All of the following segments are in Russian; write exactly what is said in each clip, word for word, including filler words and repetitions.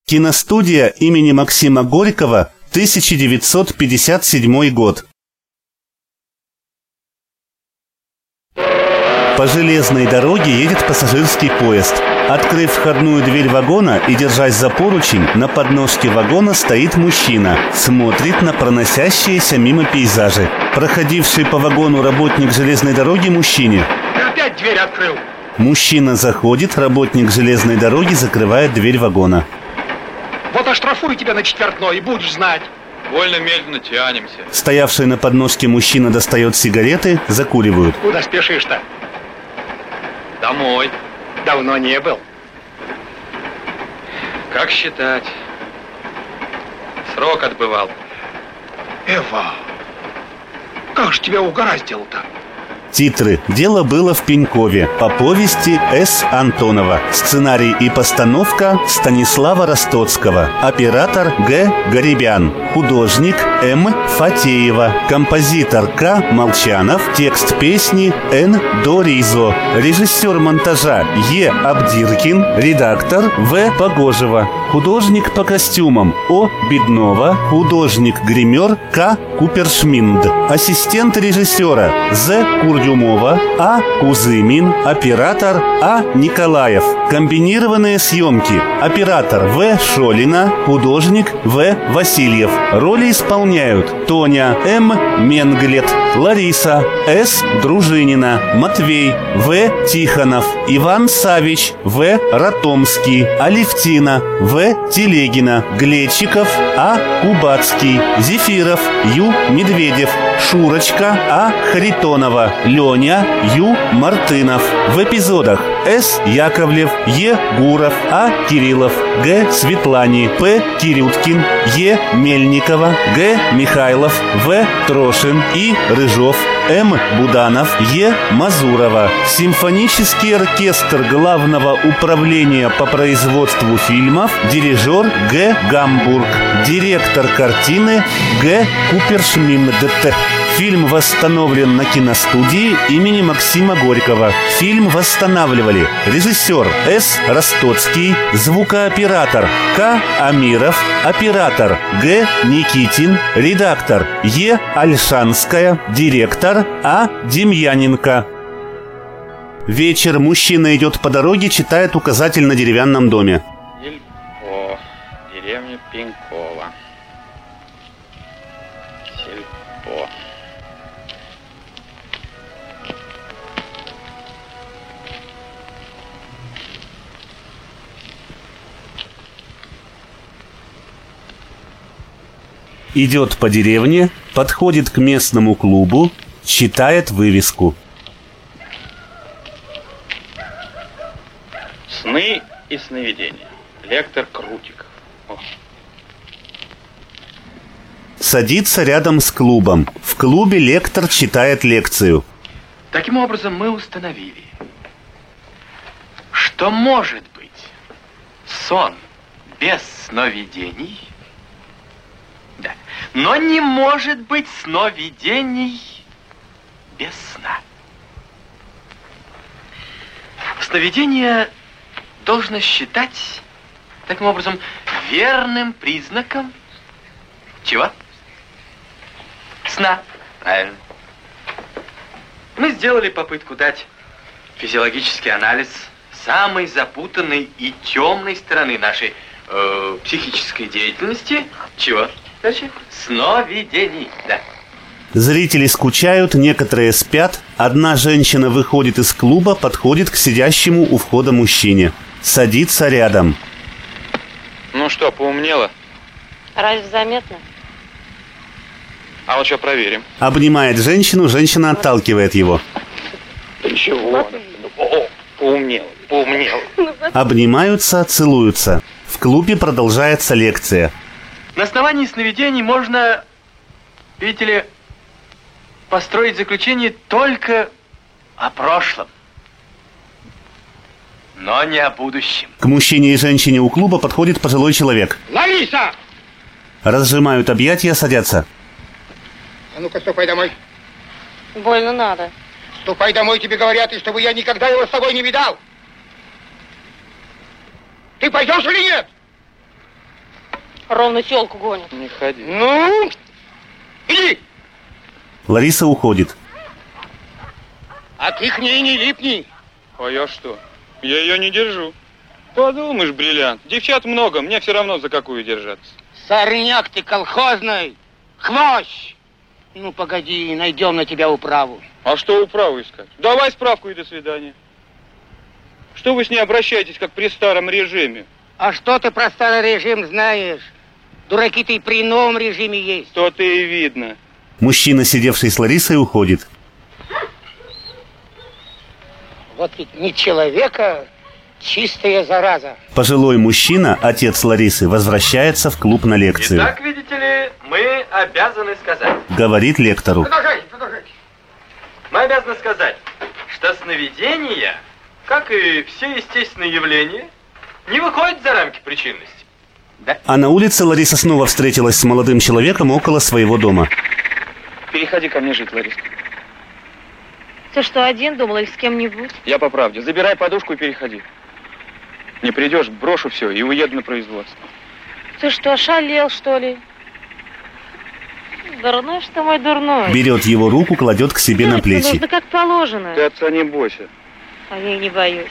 Киностудия имени Максима Горького, тысяча девятьсот пятьдесят седьмой год. По железной дороге едет пассажирский поезд. Открыв входную дверь вагона и держась за поручень, на подножке вагона стоит мужчина. Смотрит на проносящиеся мимо пейзажи. Проходивший по вагону работник железной дороги мужчине: «Ты опять дверь открыл!» Мужчина заходит, работник железной дороги закрывает дверь вагона. «Вот оштрафую тебя на четвертной, и будешь знать!» Больно медленно тянемся. Стоявший на подножке мужчина достает сигареты, закуривают. Куда спешишь-то? Домой. Давно не был. Как считать? Срок отбывал. Эва, как же тебя угораздило-то? Титры. Дело было в Пенькове. По повести С. Антонова. Сценарий и постановка Станислава Ростоцкого. Оператор Г. Гарибян. Художник М. Фатеева. Композитор К. Молчанов. Текст песни Н. Доризо. Режиссер монтажа Е. Абдиркин. Редактор В. Погожева. Художник по костюмам О. Беднова. Художник-гример К. Купершминд. Ассистент режиссера З. Курдюмова, А. Кузымин, оператор А. Николаев. Комбинированные съемки. Оператор В. Шолина, художник В. Васильев. Роли исполняют Тоня М. Менглет, Лариса С. Дружинина, Матвей В. Тихонов, Иван Савич В. Ратомский, Алевтина В. Телегина, Глечиков А. Кубацкий, Зефиров Ю. Медведев, Шурочка А. Харитонова, Леня Ю. Мартынов. В эпизодах: С. Яковлев, Е. Гуров, А. Кириллов, Г. Светлани, П. Кирюткин, Е. Мельникова, Г. Михайлов, В. Трошин, И. Рыжов, М. Буданов, Е. Мазурова. Симфонический оркестр Главного управления по производству фильмов, дирижер Г. Гамбург, директор картины Г. Купершминд. Фильм восстановлен на киностудии имени Максима Горького. Фильм восстанавливали режиссер С. Ростоцкий, звукооператор К. Амиров, оператор Г. Никитин, редактор Е. Альшанская, директор А. Демьяненко. Вечер. Мужчина идет по дороге, читает указатель на деревянном доме. Сельпо. Деревня Пенькова. Сельпо. Идет по деревне, подходит к местному клубу, читает вывеску. Сны и сновидения. Лектор Крутиков. О. Садится рядом с клубом. В клубе лектор читает лекцию. Таким образом, мы установили, что может быть сон без сновидений, да, но не может быть сновидений без сна. Сновидение должно считать, таким образом, верным признаком чего? Сна. Правильно. Мы сделали попытку дать физиологический анализ самой запутанной и темной стороны нашей э, психической деятельности. Чего? Дальше? Сновидений, да. Зрители скучают, некоторые спят. Одна женщина выходит из клуба, подходит к сидящему у входа мужчине. Садится рядом. Ну что, поумнела? Разве заметно? А вот что проверим. Обнимает женщину, женщина отталкивает его. Да чего? О, поумнела, поумнела. Обнимаются, целуются. В клубе продолжается лекция. На основании сновидений можно, видите ли, построить заключение только о прошлом, но не о будущем. К мужчине и женщине у клуба подходит пожилой человек. Лариса! Разжимают объятия, садятся. А ну-ка, ступай домой. Больно надо. Ступай домой, тебе говорят, и чтобы я никогда его с собой не видал. Ты пойдешь или нет? Ровно тёлку гонят. Не ходи. Ну, иди. Лариса уходит. А ты к ней не липни. А я что? Я ее не держу. Подумаешь, бриллиант. Девчат много, мне все равно за какую держаться. Сорняк ты колхозный. Хвощ. Ну, погоди, найдем на тебя управу. А что управу искать? Давай справку и до свидания. Что вы с ней обращаетесь, как при старом режиме? А что ты про старый режим знаешь? Дураки-то и при новом режиме есть. То-то и видно. Мужчина, сидевший с Ларисой, уходит. Вот ведь не человека, чистая зараза. Пожилой мужчина, отец Ларисы, возвращается в клуб на лекцию. Итак, видите ли, мы обязаны сказать. Говорит лектору. Продолжайте, продолжайте. Мы обязаны сказать, что сновидения, как и все естественные явления, не выходят за рамки причинности. А на улице Лариса снова встретилась с молодым человеком около своего дома. Переходи ко мне жить, Лариска. Ты что, один думал или с кем-нибудь? Я по правде. Забирай подушку и переходи. Не придешь, брошу все и уеду на производство. Ты что, ошалел, что ли? Дурной, что мой дурной. Берет его руку, кладет к себе на плечи. Нужно как положено. Ты отца не бойся. А я и не боюсь.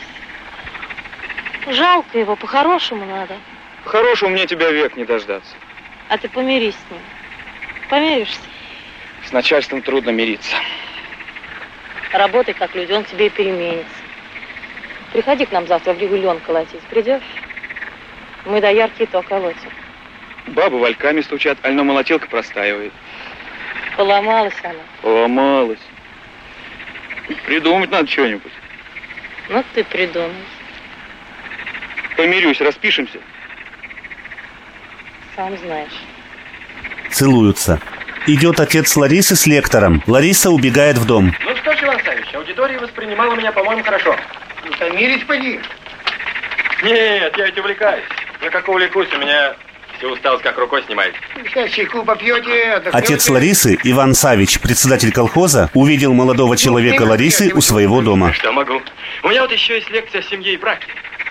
Жалко его, по-хорошему надо. По-хорошему мне тебя век не дождаться. А ты помирись с ним. Помиришься. С начальством трудно мириться. Работай как люди, он тебе и переменится. Приходи к нам завтра в Ригу лен колотить. Придешь? Мы до яркий то колотим. Бабы вальками стучат, ально молотилка простаивает. Поломалась она. Поломалась. Придумать надо что-нибудь. Ну ты придумай. Помирюсь, распишемся. Сам знаешь. Целуются. Идет отец Ларисы с лектором. Лариса убегает в дом. Ну что ж, Иван Савич, аудитория воспринимала меня, по-моему, хорошо. Утомились, поди. Нет, я ведь увлекаюсь. Ну как увлекусь, у меня все усталость как рукой снимает. Сейчас чайку попьете, отдохнете. Отец Ларисы, Иван Савич, председатель колхоза, увидел молодого человека Ларисы у своего дома. Что могу? У меня вот еще есть лекция о семье и браке.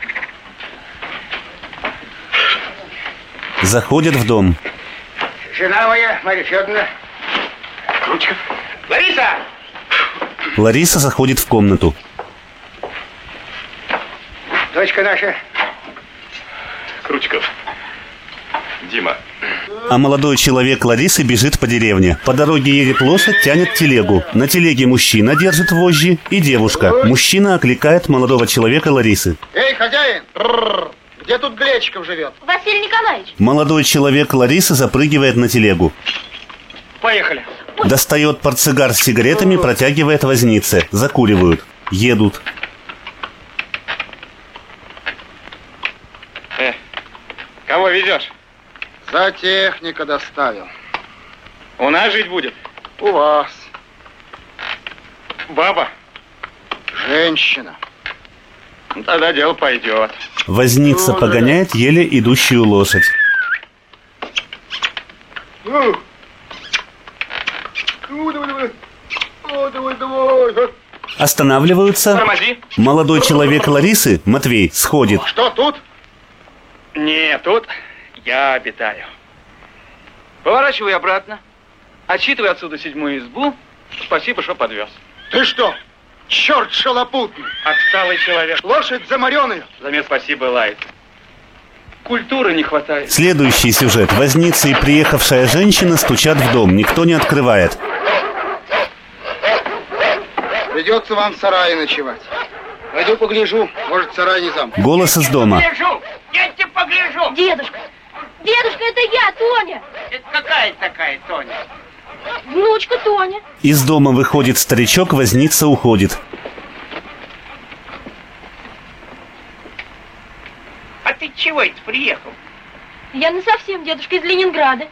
Заходят в дом. Жена моя, Марья Федоровна. Крутиков. Лариса! Лариса заходит в комнату. Дочка наша. Крутиков. Дима. А молодой человек Ларисы бежит по деревне. По дороге едет лошадь, тянет телегу. На телеге мужчина держит вожжи и девушка. Мужчина окликает молодого человека Ларисы. Эй, хозяин! Где тут Глечиков живет? Василий Николаевич. Молодой человек Ларисы запрыгивает на телегу. Поехали. Достает портсигар с сигаретами, протягивает вознице. Закуривают. Едут. Э, кого везешь? За техника доставил. У нас жить будет? У вас. Баба? Женщина. Ну, тогда дело пойдет. Возница погоняет еле идущую лошадь. Ну, ну давай, давай. О, давай, давай. Останавливаются. Тормози. Молодой человек Ларисы, Матвей, сходит. Что тут? Не, тут я обитаю. Поворачивай обратно. Отсчитывай отсюда седьмую избу. Спасибо, что подвез. Ты что? Черт шалопутный. Отсталый человек. Лошадь замаренная. Замес спасибо, лает. Культуры не хватает. Следующий сюжет. Возница и приехавшая женщина стучат в дом. Никто не открывает. Придется вам в сарае ночевать. Пойду погляжу. Может, сарай не замок. Голос из дома. Погляжу. Я тебе погляжу. Дедушка! Дедушка, это я, Тоня! Это какая такая Тоня? Внучка Тоня. Из дома выходит старичок, возница уходит. А ты чего это приехал? Я не совсем, дедушка, из Ленинграда.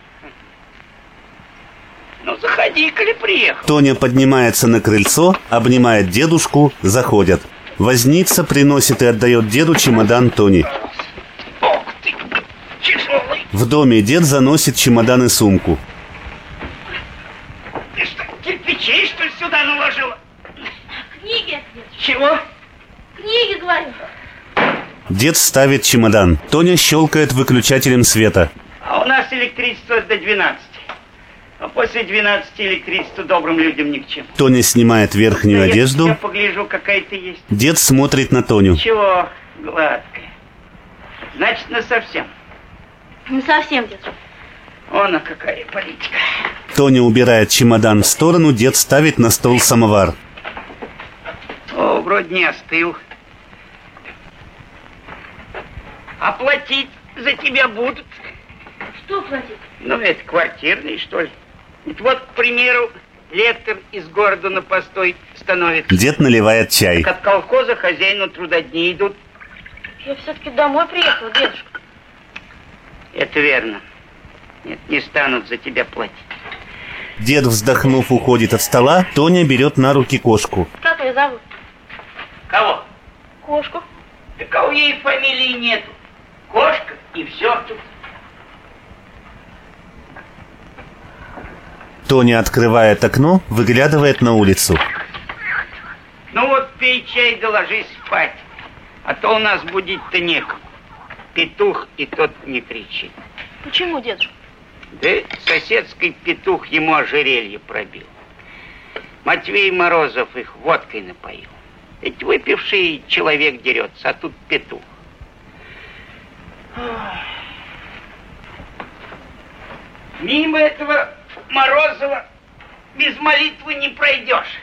Ну, заходи, коли приехал. Тоня поднимается на крыльцо, обнимает дедушку, заходят. Возница приносит и отдает деду чемодан Тони. Ох ты, тяжелый. В доме дед заносит чемодан и сумку. Ты что, кирпичей, что ли, сюда наложила? Книги, дедушка. Чего? Книги, говорю. Дед ставит чемодан. Тоня щелкает выключателем света. электричество до двенадцати. А после двенадцати электричество добрым людям ни к чему. Тоня снимает верхнюю Да одежду. Я погляжу, какая ты есть. Дед смотрит на Тоню. Чего, гладкая. Значит, насовсем. Не совсем, дед. Она какая политика. Тоня убирает чемодан в сторону, дед ставит на стол самовар. О, вроде не остыл. А платить за тебя будут? Что платить? Ну, это квартирный, что ли. Ведь вот, к примеру, лектор из города на постой становится. Дед наливает чай. Так от колхоза хозяину трудодни идут. Я все-таки домой приехала, дедушка. Это верно. Нет, не станут за тебя платить. Дед, вздохнув, уходит от стола. Тоня берет на руки кошку. Как ее зовут? Кого? Кошку. Так а у ей фамилии нету. Кошка и все тут. Тоня открывает окно, выглядывает на улицу. Ну вот пей чай да ложись спать. А то у нас будить-то некому. Петух и тот не кричит. Почему, дедушка? Да соседский петух ему ожерелье пробил. Матвей Морозов их водкой напоил. Ведь выпивший человек дерется, а тут петух. Мимо этого Морозова без молитвы не пройдешь.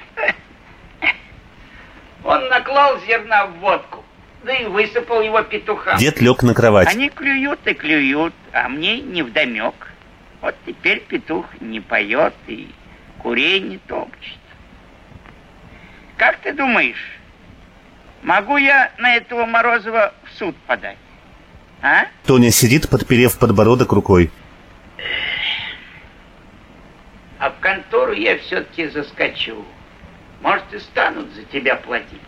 Он наклал зерна в водку, да и высыпал его петухам. Дед лег на кровать. Они клюют и клюют, а мне невдомек. Вот теперь петух не поет и курей не топчет. Как ты думаешь, могу я на этого Морозова в суд подать? А? Тоня сидит, подперев подбородок рукой. А в контору я все-таки заскочу. Может, и станут за тебя платить.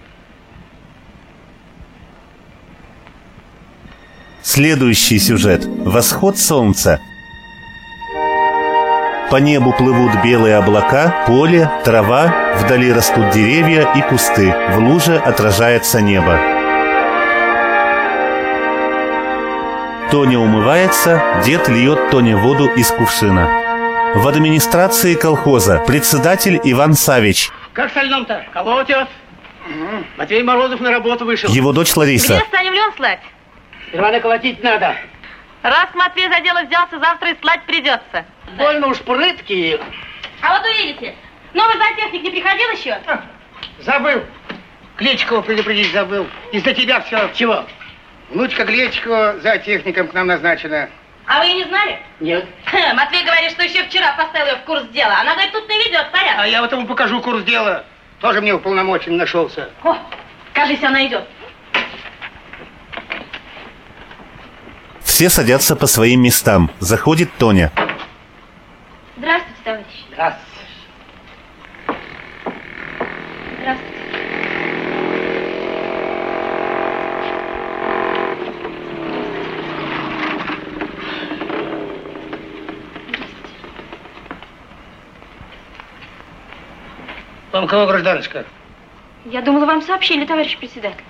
Следующий сюжет. Восход солнца. По небу плывут белые облака, поле, трава, вдали растут деревья и кусты. В луже отражается небо. Тоня умывается, дед льет Тоне воду из кувшина. В администрации колхоза председатель Иван Савич. Как в стальном-то? Колотят. Угу. Матвей Морозов на работу вышел. Его дочь Лариса. Где станем лен слать? Сперва наколотить надо. Раз Матвей за дело взялся, завтра и слать придется. Больно уж прыткие. А вот увидите, новый зоотехник не приходил еще? А, забыл. Клечкова предупредить забыл. Из-за тебя все. Чего? Внучка Клечкова зоотехником к нам назначена. А вы и не знали? Нет. Ха, Матвей говорит, что еще вчера поставил ее в курс дела. Она говорит, тут не ведет порядок. А я вот ему покажу курс дела. Тоже мне уполномочен нашелся. О, кажись, она идет. Все садятся по своим местам. Заходит Тоня. Здравствуйте, товарищ. Здравствуйте. Здравствуйте. Вам кого, гражданочка? Я думала, вам сообщили, товарищ председатель.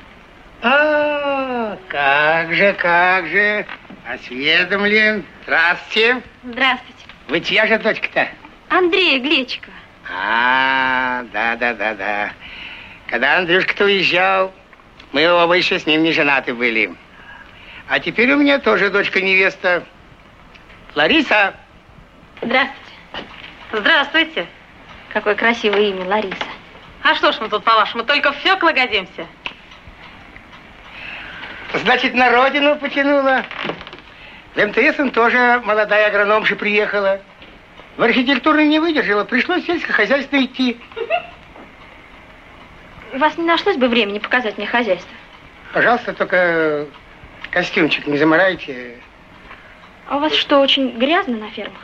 А, как же, как же. Осведомлен. Здравствуйте. Здравствуйте. Вы чья же дочка-то? Андрея Глечикова. А, да-да-да-да. Когда Андрюшка-то уезжал, мы оба еще с ним не женаты были. А теперь у меня тоже дочка-невеста. Лариса. Здравствуйте. Здравствуйте. Какое красивое имя, Лариса. А что ж мы тут, по-вашему, только в фёкла годимся? Значит, на родину потянула. В эм тэ эс тоже молодая агрономша приехала. В архитектуру не выдержала, пришлось в сельское хозяйство идти. У вас не нашлось бы времени показать мне хозяйство? Пожалуйста, только костюмчик не замарайте. А у вас что, очень грязно на фермах?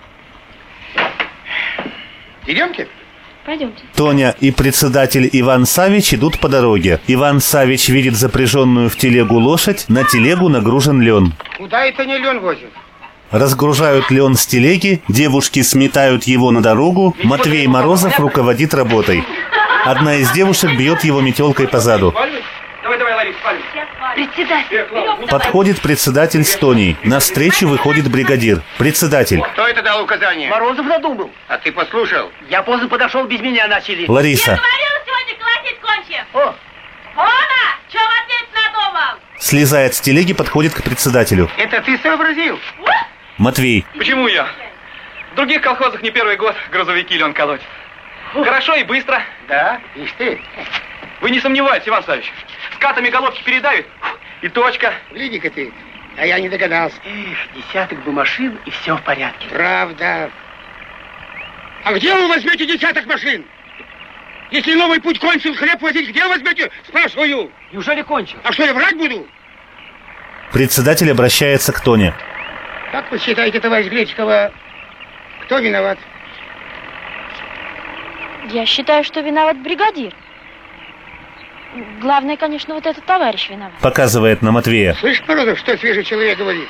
Идемте. Пойдемте. Тоня и председатель Иван Савич идут по дороге. Иван Савич видит запряженную в телегу лошадь, на телегу нагружен лен. Куда это не лен возят? Разгружают лен с телеги, девушки сметают его на дорогу, Матвей Морозов руководит работой. Одна из девушек бьет его метелкой по заду. Давай, давай, Ларис, спальник. Председатель. Подходит председатель с Тоней. На встречу выходит бригадир. Председатель. Кто это дал указание? Морозов надумал. А ты послушал? Я поздно подошел, без меня начали. Лариса. Говорила сегодня колотить кончим. О, Вона, что в ответ надумал? Слезает с телеги, подходит к председателю. Это ты сообразил? Матвей. Почему я? В других колхозах не первый год грузовики лен колоть. Хорошо и быстро. Да, ишь ты. Вы не сомневайтесь, Иван Савич. Скатами головки передавит, и точка. Гляди-ка ты. А я не догадался. эх, десяток бы машин, и все в порядке. Правда. А где вы возьмете десяток машин? Если новый путь кончил, хлеб возить, где возьмете? Спрашиваю. Неужели кончил? А что, я врать буду? Председатель обращается к Тоне. Как вы считаете, товарищ Гречкова, кто виноват? Я считаю, что виноват бригадир. Главное, конечно, вот этот товарищ виноват. Показывает на Матвея. Слышь, Морозов, что свежий человек говорит?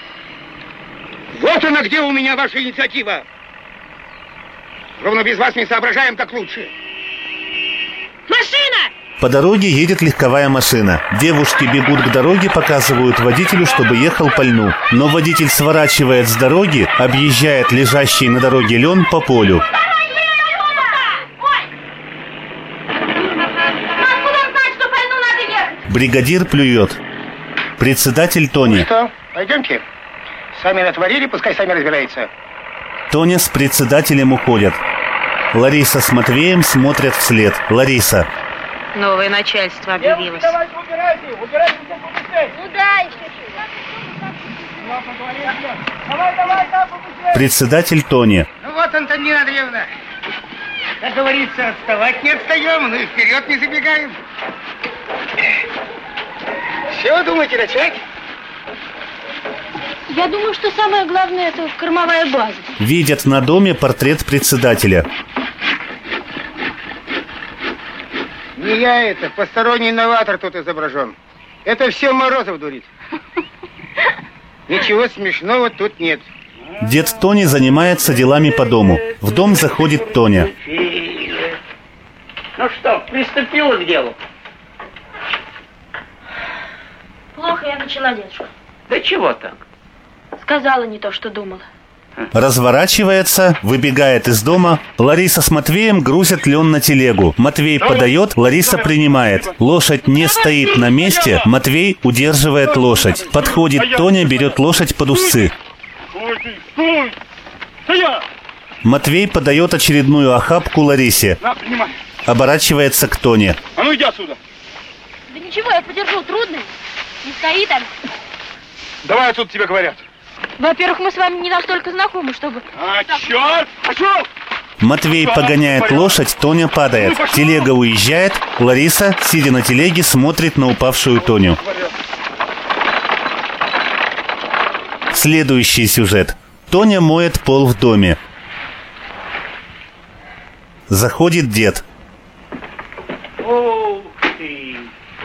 Вот она, где у меня ваша инициатива. Ровно без вас не соображаем, как лучше. Машина! По дороге едет легковая машина. Девушки бегут к дороге, показывают водителю, чтобы ехал по льну. Но водитель сворачивает с дороги, объезжает лежащий на дороге лен по полю. Бригадир плюет. Председатель Тони. Что, пойдемте? Сами натворили, пускай сами разбираются. Тоня с председателем уходят. Лариса с Матвеем смотрят вслед. Лариса. Новое начальство объявилось. Давайте, убирайте, убирайте все побыстрее. Ну да, еще Давай, давай, там побыстрее. Председатель Тони. Ну вот, Антонина Андреевна. Как говорится, отставать не отстаем, ну и вперед не забегаем. Все, думаете, начать? Я думаю, что самое главное это кормовая база. Видят на доме портрет председателя. Не я это, посторонний новатор тут изображен. Это все Морозов дурит. Ничего смешного тут нет. Дед Тони занимается делами по дому. В дом заходит Тоня. Ну что, приступила к делу? Плохо я начала, дедушка. Да чего так? Сказала не то, что думала. Разворачивается, выбегает из дома. Лариса с Матвеем грузят лен на телегу. Матвей подает, Лариса принимает. Лошадь не стоит на месте, Матвей удерживает лошадь. Подходит Тоня, берет лошадь под усы. Матвей подает очередную охапку Ларисе. Оборачивается к Тоне. А ну иди отсюда. Да ничего, я подержу, трудно. Не стоит там. Давай отсюда, тебе говорят. Во-первых, мы с вами не настолько знакомы, чтобы... А, черт! Пошел! Матвей погоняет лошадь, Тоня падает. Телега уезжает. Лариса, сидя на телеге, смотрит на упавшую Тоню. Следующий сюжет. Тоня моет пол в доме. Заходит дед. Ух ты!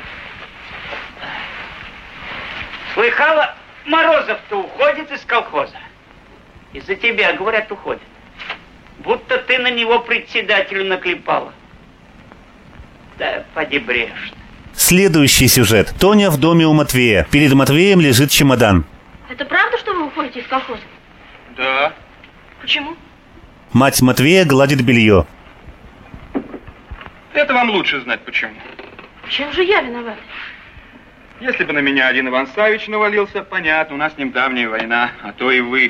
Слыхала, Морозов-то уходит из колхоза. Из-за тебя, говорят, уходит. Будто ты на него председателю наклепала. Да поди брешь. Следующий сюжет. Тоня в доме у Матвея. Перед Матвеем лежит чемодан. Это правда, что вы уходите из колхоза? Да. Почему? Мать Матвея гладит белье. Это вам лучше знать почему. Чем же я виновата? Если бы на меня один Иван Савич навалился, понятно, у нас с ним давняя война, а то и вы.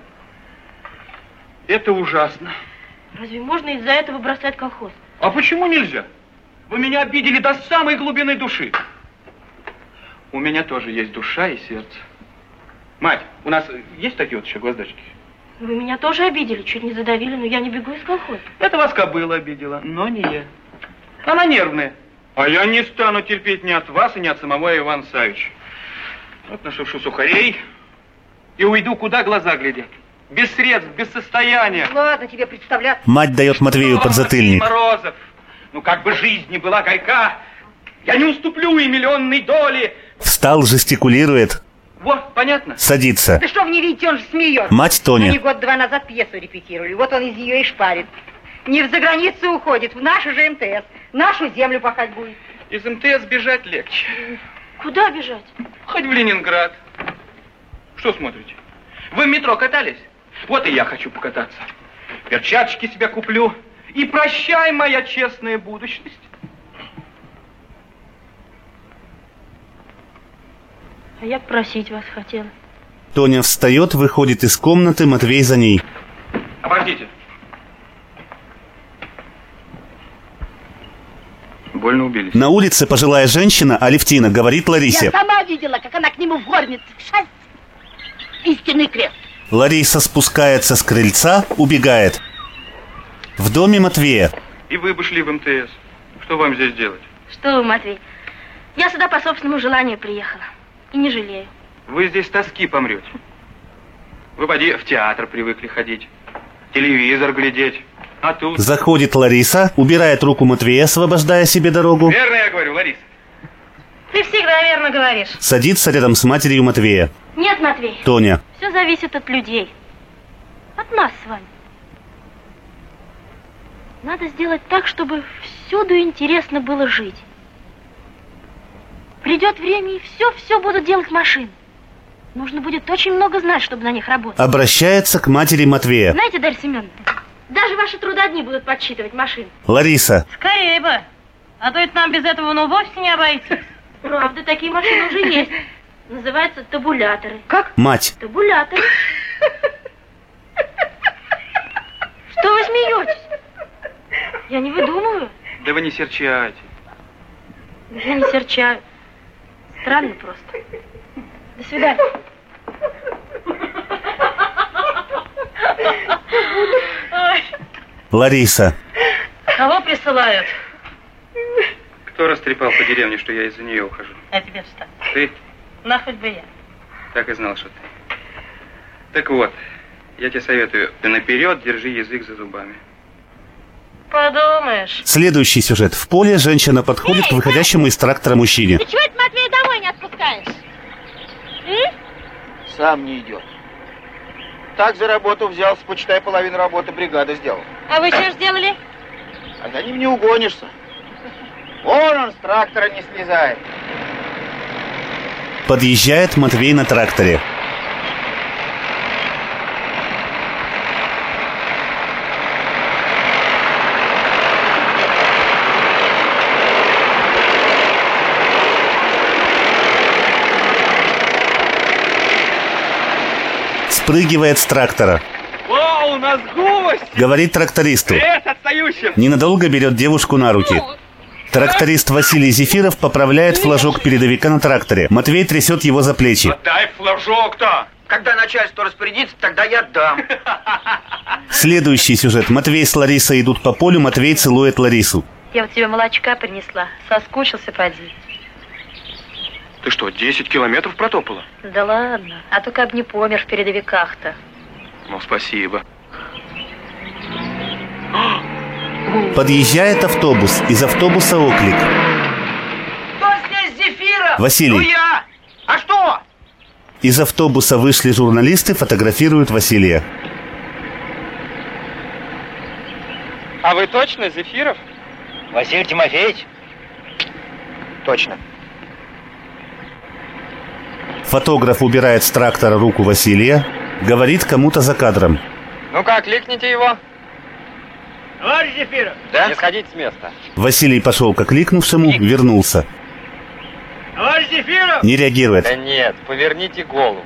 Это ужасно. Разве можно из-за этого бросать колхоз? А почему нельзя? Вы меня обидели до самой глубины души. У меня тоже есть душа и сердце. Мать, у нас есть такие вот еще гвоздочки? Вы меня тоже обидели, чуть не задавили, но я не бегу из колхоза. Это вас кобыла обидела, но не я. Она нервная. А я не стану терпеть ни от вас и ни от самого Ивана Савича. Вот нашившу сухарей и уйду, куда глаза глядят. Без средств, без состояния. Ладно тебе представляться. Мать дает Матвею Что, подзатыльник. Матвей Морозов, ну как бы жизнь не была горька, я не уступлю и миллионной доли. Встал, жестикулирует. Вот, понятно? Садится. Да что вы не видите, он же смеется. Мать Они Тони. год-два назад пьесу репетировали, вот он из нее и шпарит. Не в заграницу уходит, в нашу же МТС. Нашу землю пахать будет. Из МТС бежать легче. Куда бежать? Хоть в Ленинград. Что смотрите? Вы в метро катались? Вот и я хочу покататься. Перчаточки себе куплю. И прощай, моя честная будущность. А я просить вас хотела. Тоня встает, выходит из комнаты, Матвей за ней. Обождите. Больно убились. На улице пожилая женщина, Алевтина, говорит Ларисе. Я сама видела, как она к нему в горнице. Шесть. Истинный крест. Лариса спускается с крыльца, убегает. В доме Матвея. И вы бы шли в эм тэ эс. Что вам здесь делать? Что вы, Матвей? Я сюда по собственному желанию приехала. И не жалею. Вы здесь с тоски помрете. Вы, поди, в театр привыкли ходить, телевизор глядеть. А тут... Заходит Лариса, убирает руку Матвея, освобождая себе дорогу. Верно я говорю, Лариса? Ты всегда верно говоришь. Садится рядом с матерью Матвея. Нет, Матвей. Тоня. Все зависит от людей. От нас с вами. Надо сделать так, чтобы всюду интересно было жить. Придет время, и все-все будут делать машины. Нужно будет очень много знать, чтобы на них работать. Обращается к матери Матвея. Знаете, Дарья Семеновна, даже ваши трудодни будут подсчитывать машины. Лариса. Скорее бы. А то это нам без этого ну вовсе не обойтись. Правда, такие машины уже есть. Называются табуляторы. Как? Мать. Табуляторы. Что вы смеетесь? Я не выдумываю. Да вы не серчайте. Я не серчаю. Странно просто. До свидания. Лариса. Кого присылают? Кто растрепал по деревне, что я из-за нее ухожу? А тебе что? Ты? На хоть бы я. Так и знал, что ты. Так вот, я тебе советую, ты наперед держи язык за зубами. Подумаешь. Следующий сюжет. В поле женщина подходит к выходящему из трактора мужчине. Ты чего это Матвея домой не отпускаешь? М? Сам не идет. Так за работу взялся, почитай, половину работы бригады сделал. А вы что ж сделали? А за ним не угонишься. Вон он с трактора не слезает. Подъезжает Матвей на тракторе. Спрыгивает с трактора. О, у нас гость! Говорит трактористу. Привет отстающим! Ненадолго берет девушку на руки. Тракторист Василий Зефиров поправляет флажок передовика на тракторе. Матвей трясет его за плечи. Отдай флажок-то! Когда начальство распорядится, тогда я дам. Следующий сюжет. Матвей с Ларисой идут по полю, Матвей целует Ларису. Я вот тебе молочка принесла. Соскучился, поди. Ты что, десять километров протопала? Да ладно. А то как бы не помер в передовиках-то. Ну, спасибо. Подъезжает автобус. Из автобуса оклик. Кто здесь Зефиров? Василий. Ну я. А что? Из автобуса вышли журналисты, фотографируют Василия. А вы точно Зефиров? Василий Тимофеевич? Точно. Фотограф убирает с трактора руку Василия, говорит кому-то за кадром. Ну-ка, кликните его. Товарищ Зефиров. Да? Не сходить с места. Василий пошел к кликнувшему, вернулся. Товарищ Зефиров. Не реагирует. Да нет, поверните голову.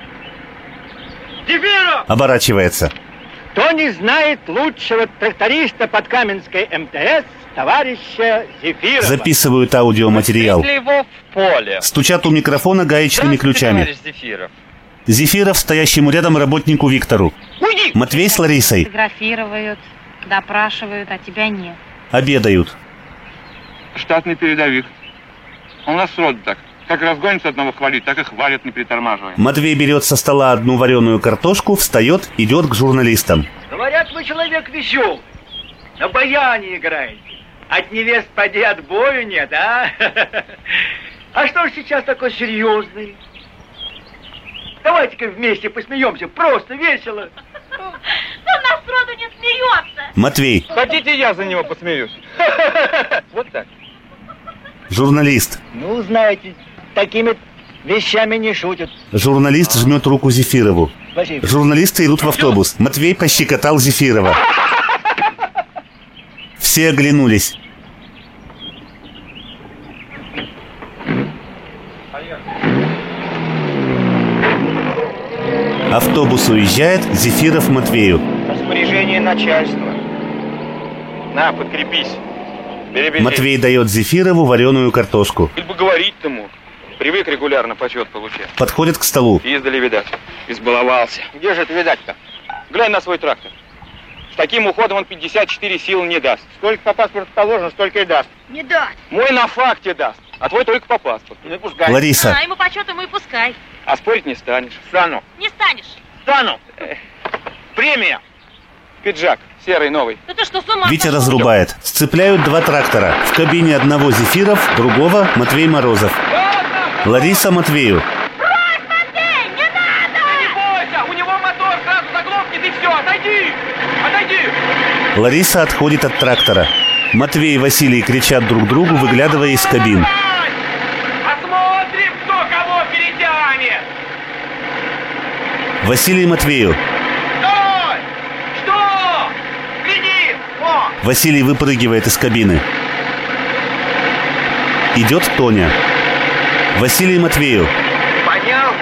Зефиров. Оборачивается. Кто не знает лучшего тракториста под Каменской эм тэ эс, товарища Зефирова? Записывают аудиоматериал. Если его в поле. Стучат у микрофона гаечными ключами. Товарищ Зефиров. Зефиров, стоящему рядом работнику Виктору. Уйди. Матвей с Ларисой. Фотографируют, допрашивают, а тебя нет. Обедают. Штатный передовик. У нас сроду так. Как разгонится одного хвалить, так и хвалят, не притормаживая. Матвей берет со стола одну вареную картошку, встает, идет к журналистам. Говорят, вы человек веселый. На баяне играете. От невест поди отбою нет, а? А что ж сейчас такой серьезный? Давайте-ка вместе посмеемся, просто весело. Да нас сроду не смеется. Матвей. Хотите, я за него посмеюсь? Вот так. Журналист. Ну, знаете, такими вещами не шутят. Журналист жмет руку Зефирову. Спасибо. Журналисты идут в автобус. Матвей пощекотал Зефирова. Все оглянулись. Автобус уезжает, Зефиров Матвею. Распоряжение начальства. На, подкрепись. Бери-бери. Матвей дает Зефирову вареную картошку. Хоть бы говорить-то мог. Привык регулярно почет получать. Подходит к столу. Издали видать. Избаловался. Где же это видать-то? Глянь на свой трактор. С таким уходом он пятьдесят четыре силы не даст. Сколько по паспорту положено, столько и даст. Не даст. Мой на факте даст, а твой только по паспорту. Ну и пускай. Лариса. А, ему почет, ему и пускай. А спорить не станешь. Стану. Не станешь. Стану. Премия. Пиджак серый новый. Да ты что, с ума Витя сошел? разрубает. Сцепляют два трактора. В кабине одного Зефиров, другого Матвей Морозов. Лариса Матвею. Брось, Матвей, не надо! Не бойся, у него мотор сразу заглохнет и все. Отойди, отойди. Лариса отходит от трактора. Матвей и Василий кричат друг другу, выглядывая из кабин. Посмотрим, кто кого перетянет. Василий Матвею. Стой! Что? Гляди! О! Василий выпрыгивает из кабины. Идет Тоня. Василий Матвею. Понял?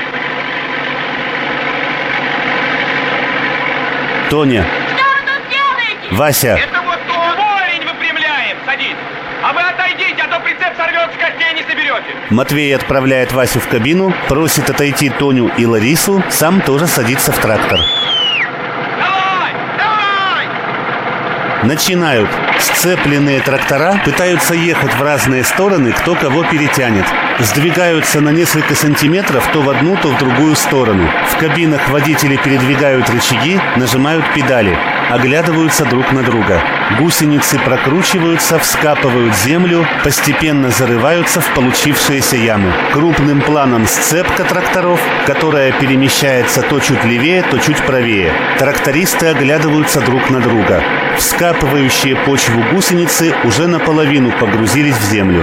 Тоня. Что вы тут делаете? Вася. Это вот он. Корень выпрямляем, садись. А вы отойдите, а то прицеп сорвется, костей не соберете. Матвей отправляет Васю в кабину, просит отойти Тоню и Ларису, сам тоже садится в трактор. Давай, давай! Начинают. Сцепленные трактора пытаются ехать в разные стороны, кто кого перетянет. Сдвигаются на несколько сантиметров то в одну, то в другую сторону. В кабинах водители передвигают рычаги, нажимают педали, оглядываются друг на друга. Гусеницы прокручиваются, вскапывают землю, постепенно зарываются в получившиеся ямы. Крупным планом сцепка тракторов, которая перемещается то чуть левее, то чуть правее. Трактористы оглядываются друг на друга. Вскапывающие почву гусеницы уже наполовину погрузились в землю.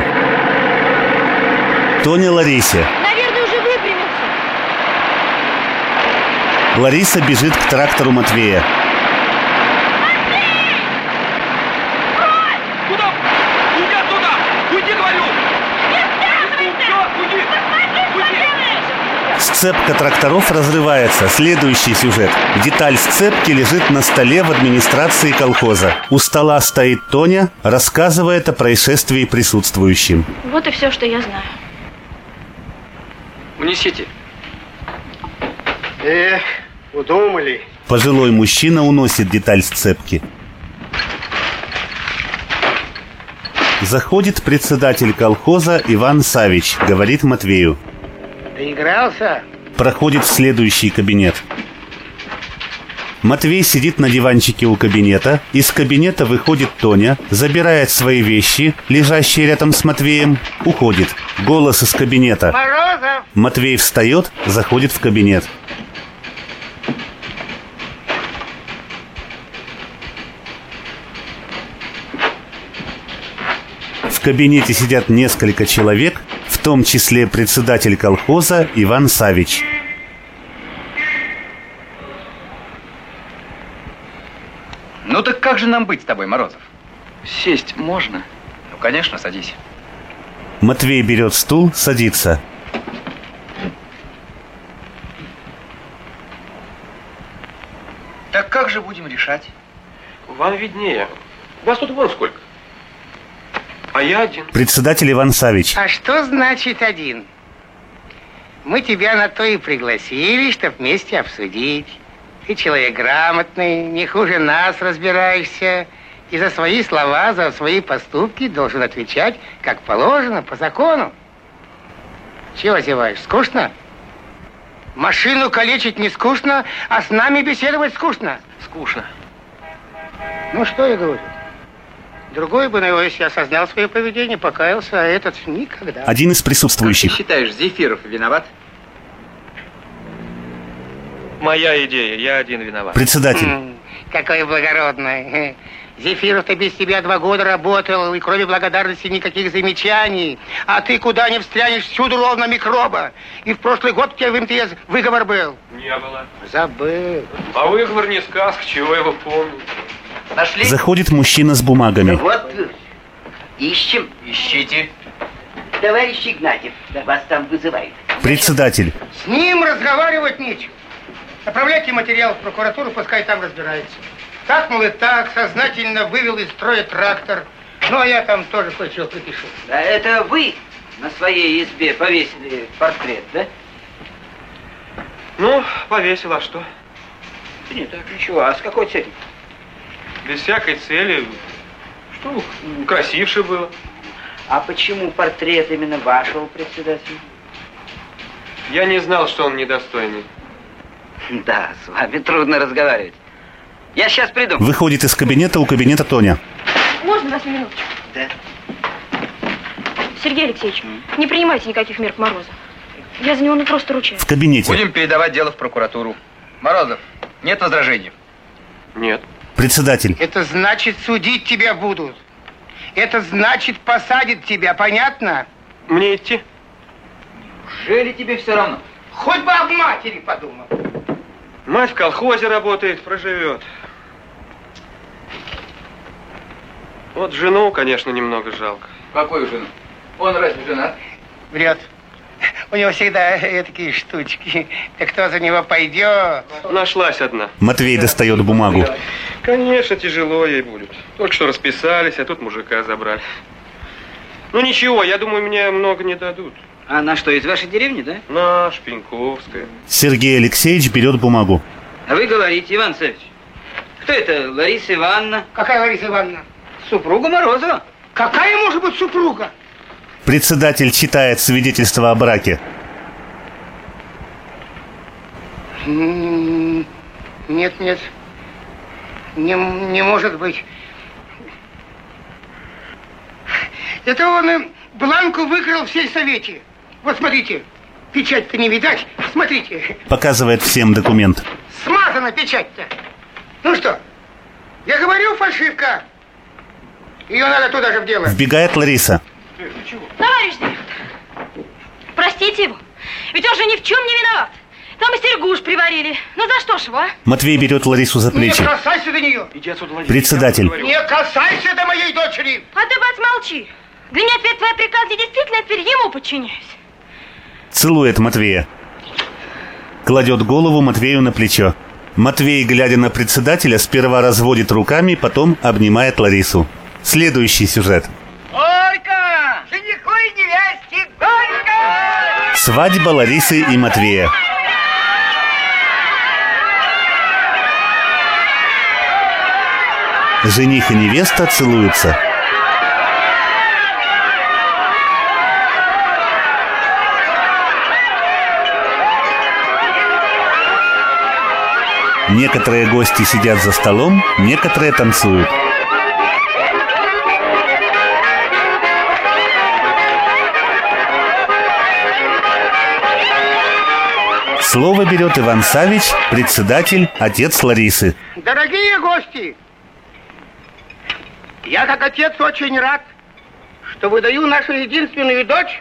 Тоня Ларисе. Наверное, уже выпрямился. Лариса бежит к трактору Матвея. Куда? Уйди оттуда! Уйди, говорю! Не связывайся! Уйди! Посмотри, что делаешь! Сцепка тракторов разрывается. Следующий сюжет. Деталь сцепки лежит на столе в администрации колхоза. У стола стоит Тоня, рассказывает о происшествии присутствующим. Вот и все, что я знаю. Унесите. Эх, удумали. Пожилой мужчина уносит деталь сцепки. Заходит председатель колхоза Иван Савич, говорит Матвею. Доигрался? Проходит в следующий кабинет. Матвей сидит на диванчике у кабинета. Из кабинета выходит Тоня, забирает свои вещи, лежащие рядом с Матвеем, уходит. Голос из кабинета. Морозов! Матвей встает, заходит в кабинет. В кабинете сидят несколько человек, в том числе председатель колхоза Иван Савич. Ну так как же нам быть с тобой, Морозов? Сесть можно? Ну, конечно, садись. Матвей берет стул, садится. Так как же будем решать? Вам виднее. Вас тут вон сколько. А я один. Председатель Иван Савич. А что значит один? Мы тебя на то и пригласили, чтоб вместе обсудить. Ты человек грамотный, не хуже нас разбираешься. И за свои слова, за свои поступки должен отвечать, как положено, по закону. Чего зеваешь? Скучно? Машину калечить не скучно, а с нами беседовать скучно. Скучно. Ну, что я говорю? Другой бы, на его, если осознал свое поведение, покаялся, а этот никогда. Один из присутствующих. Как ты считаешь, Зефиров виноват? Моя идея, я один виноват. Председатель. М, какой благородный. Зефиров-то без тебя два года работал, и кроме благодарности никаких замечаний. А ты куда не встрянешь, всюду ровно микроба. И в прошлый год у тебя в эм тэ эс выговор был. Не было. Забыл. А выговор не сказка, чего его помнить. Нашли? Заходит мужчина с бумагами. Вот, ищем. Ищите. Товарищ Игнатьев, вас там вызывают. Председатель. С ним разговаривать нечего. Направляйте материал в прокуратуру, пускай там разбирается. Так, мол, и так, сознательно вывел из строя трактор. Ну, а я там тоже кое-что припишу. А это вы на своей избе повесили портрет, да? Ну, повесил, а что? Нет, так ничего. А с какой целью? Без всякой цели. Что, красивше было. А почему портрет именно вашего председателя? Я не знал, что он недостойный. Да, с вами трудно разговаривать. Я сейчас приду. Выходит из кабинета, у кабинета Тоня. Можно вас на минуточку? Да. Сергей Алексеевич, mm. не принимайте никаких мер к Морозу. Я за него ну просто ручаюсь. В кабинете. Будем передавать дело в прокуратуру. Морозов, нет возражений? Нет. Председатель. Это значит, судить тебя будут. Это значит, посадят тебя, понятно? Мне идти? Неужели тебе все равно? Хоть бы об матери подумал. Мать в колхозе работает, проживет. Вот жену, конечно, немного жалко. Какую жену? Он разве женат? Врет. У него всегда такие штучки. Так кто за него пойдет? Нашлась одна. Матвей достает бумагу. Конечно, тяжело ей будет. Только что расписались, а тут мужика забрали. Ну ничего, я думаю, мне много не дадут. А она что, из вашей деревни, да? Наш, Пеньковская. Сергей Алексеевич берет бумагу. А вы говорите, Иван Савич, кто это, Лариса Ивановна? Какая Лариса Ивановна? Супруга Морозова. Какая может быть супруга? Председатель читает свидетельство о браке. Нет, нет. Не, не может быть. Это он бланку выкрал в сельсовете. Вот смотрите, печать-то не видать. Смотрите. Показывает всем документ. Смазана печать-то. Ну что, я говорю, фальшивка. Ее надо туда же вделать. Вбегает Лариса. Товарищ директор, простите его, ведь он же ни в чем не виноват. Там и Сергуш приварили. Ну за что ж его, а? Матвей берет Ларису за плечи. Не касайся до нее. Иди отсюда, Лариса. Председатель. Не касайся до моей дочери. А ты, бать, молчи. Для меня теперь твои приказы действительно теперь ему подчиняюсь. Целует Матвея. Кладет голову Матвею на плечо. Матвей, глядя на председателя, сперва разводит руками, потом обнимает Ларису. Следующий сюжет. Горько! Жениху и невесте горько! Свадьба Ларисы и Матвея. Жених и невеста целуются. Некоторые гости сидят за столом, некоторые танцуют. Слово берет Иван Савич, председатель, отец Ларисы. Дорогие гости, я как отец очень рад, что выдаю нашу единственную дочь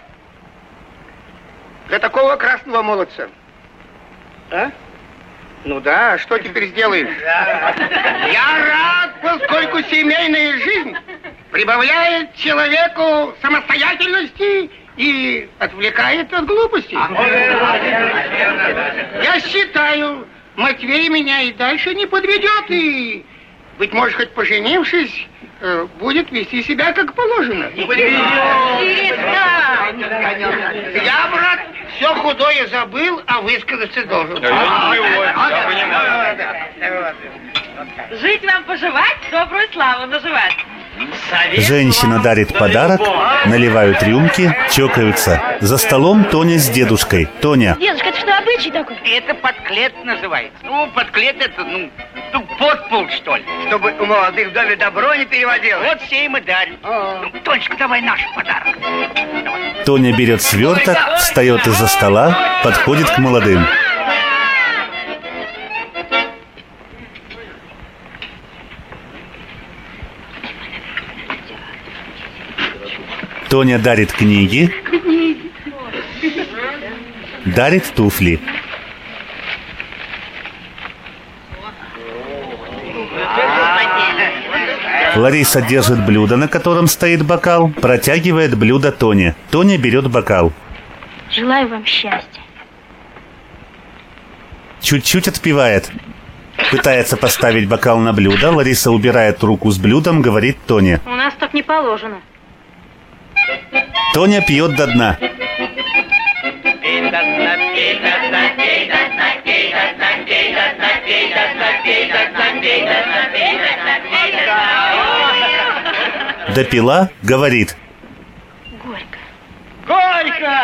за такого красного молодца. А? Ну да, что теперь сделаешь? Я рад, поскольку семейная жизнь прибавляет человеку самостоятельности и отвлекает от глупости. Я считаю, Матвей меня и дальше не подведет, и, быть может, хоть поженившись, будет вести себя как положено. Я, брат, все худое забыл, а высказаться должен. Жить вам поживать, добрую славу наживать. Женщина дарит подарок, наливают рюмки, чокаются. За столом Тоня с дедушкой. Тоня. Дедушка, это что, обычай такой? Это подклет называется. Ну, подклет это, ну, ну подпол, что ли. Чтобы у молодых в доме добро не переводило. Вот все им и дарят. Ну, Тонечка, давай наш подарок. Тоня берет сверток, встает из-за стола, подходит к молодым. Тоня дарит книги, дарит туфли. Лариса держит блюдо, на котором стоит бокал, протягивает блюдо Тоне. Тоня берет бокал. Желаю вам счастья. Чуть-чуть отпивает. Пытается поставить бокал на блюдо. Лариса убирает руку с блюдом, говорит Тоне. У нас так не положено. Тоня пьет до дна. Допила, говорит. Горько. Горько!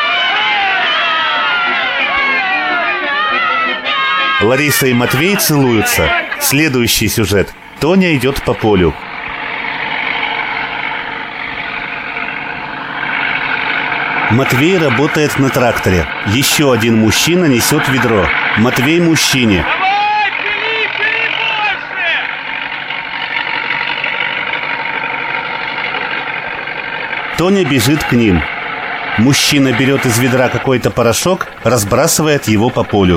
Лариса и Матвей целуются. Следующий сюжет. Тоня идет по полю. Матвей работает на тракторе. Еще один мужчина несет ведро. Матвей мужчине. Тоня бежит к ним. Мужчина берет из ведра какой-то порошок, разбрасывает его по полю.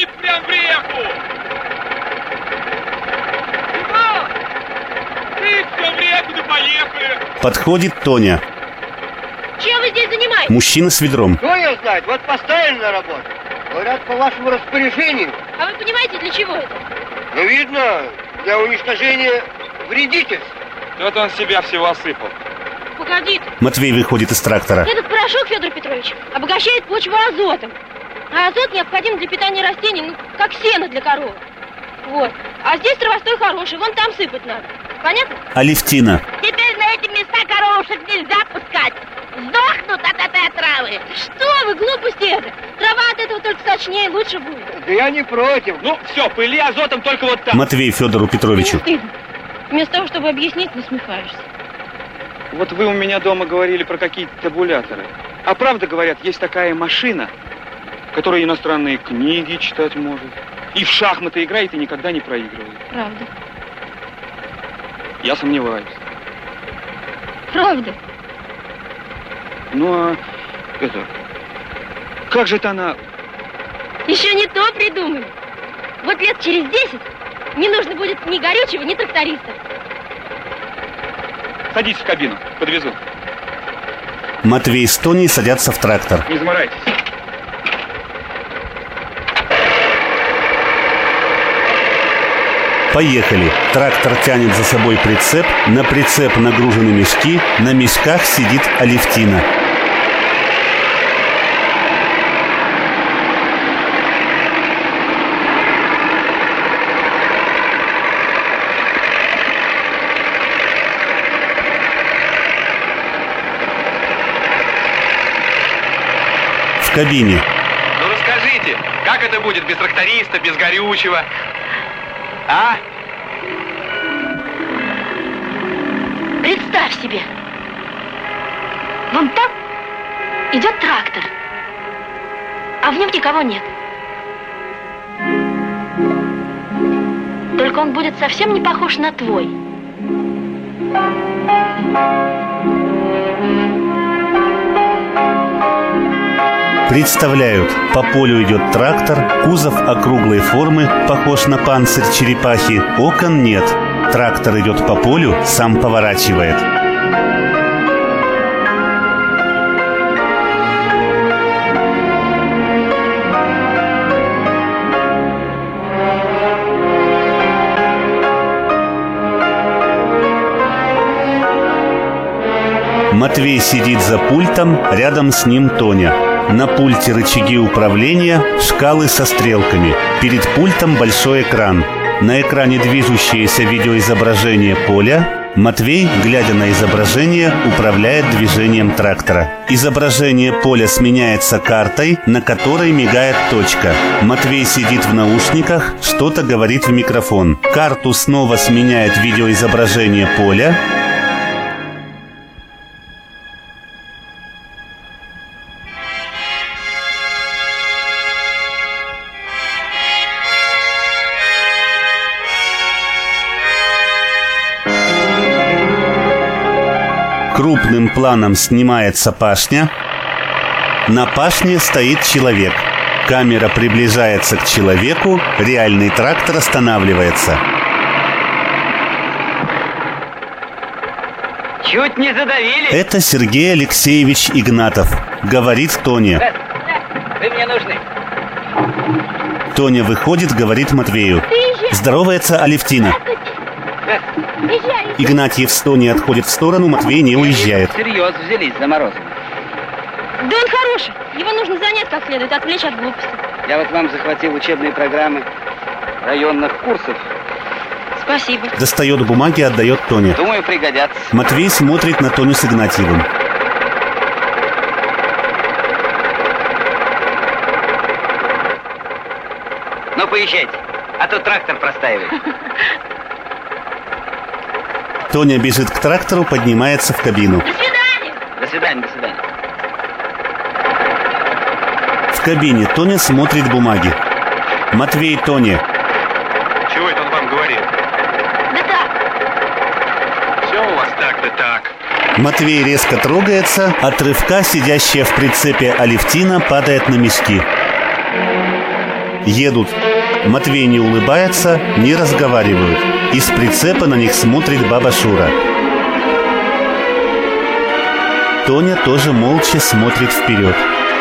Подходит Тоня. Чем вы здесь занимаетесь? Мужчина с ведром. Кто ее знает? Вот поставили на работу. Говорят, по вашему распоряжению. А вы понимаете, для чего это? Ну, видно, для уничтожения вредительств. Вот он себя всего осыпал. Погоди. Матвей выходит из трактора. Этот порошок, Федор Петрович, обогащает почву азотом. А азот необходим для питания растений, ну, как сено для коровы. Вот. А здесь травостой хороший, вон там сыпать надо. Понятно? Алевтина. Теперь на эти места коровушек нельзя пускать. Сдохнут от этой отравы. Что вы, глупости это? Трава от этого только сочнее, лучше будет. Да я не против. Ну, все, пыли азотом только вот так. Матвей Федору Петровичу. Не стыдно. Вместо того, чтобы объяснить, насмехаешься. Вот вы у меня дома говорили про какие-то табуляторы. А правда, говорят, есть такая машина, которая иностранные книги читать может. И в шахматы играет, и никогда не проигрывает. Правда. Я сомневаюсь. Правда. Ну, а это... Как же это она... Еще не то придумали. Вот лет через десять не нужно будет ни горючего, ни тракториста. Садитесь в кабину, подвезу. Матвей с Тоней садятся в трактор. Не заморайтесь. Поехали. Трактор тянет за собой прицеп. На прицеп нагружены мешки. На мешках сидит Алевтина. В кабине. Ну расскажите, как это будет без тракториста, без горючего? А? Представь себе. Вон там идет трактор, а в нем никого нет. Только он будет совсем не похож на твой. Представляют, по полю идет трактор, кузов округлой формы, похож на панцирь черепахи, окон нет. Трактор идет по полю, сам поворачивает. Матвей сидит за пультом, рядом с ним Тоня. На пульте рычаги управления, шкалы со стрелками. Перед пультом большой экран. На экране движущееся видеоизображение поля. Матвей, глядя на изображение, управляет движением трактора. Изображение поля сменяется картой, на которой мигает точка. Матвей сидит в наушниках, что-то говорит в микрофон. Карту снова сменяет видеоизображение поля. Крупным планом снимается пашня. На пашне стоит человек. Камера приближается к человеку, реальный трактор останавливается. Чуть не задавили. Это Сергей Алексеевич Игнатов. Говорит Тоня. Вы мне нужны. Тоня выходит, говорит Матвею. Здоровается Алевтина. Игнатьев с Тоней отходит в сторону, Матвей не уезжает. Всерьез взялись за Морозова. Да он хороший. Его нужно занять как следует, отвлечь от глупости. Я вот вам захватил учебные программы районных курсов. Спасибо. Достает бумаги, отдает Тоне. Думаю, пригодятся. Матвей смотрит на Тоню с Игнатьевым. Ну, поезжайте, а то трактор простаивает. Тоня бежит к трактору, поднимается в кабину. До свидания. До свидания, до свидания. В кабине Тоня смотрит бумаги. Матвей Тоне. Чего это он вам говорит? Да так. Все у вас так, да так. Матвей резко трогается, от рывка сидящая в прицепе Алевтина падает на мешки. Едут. Матвей не улыбается, не разговаривают. Из прицепа на них смотрит баба Шура. Тоня тоже молча смотрит вперед.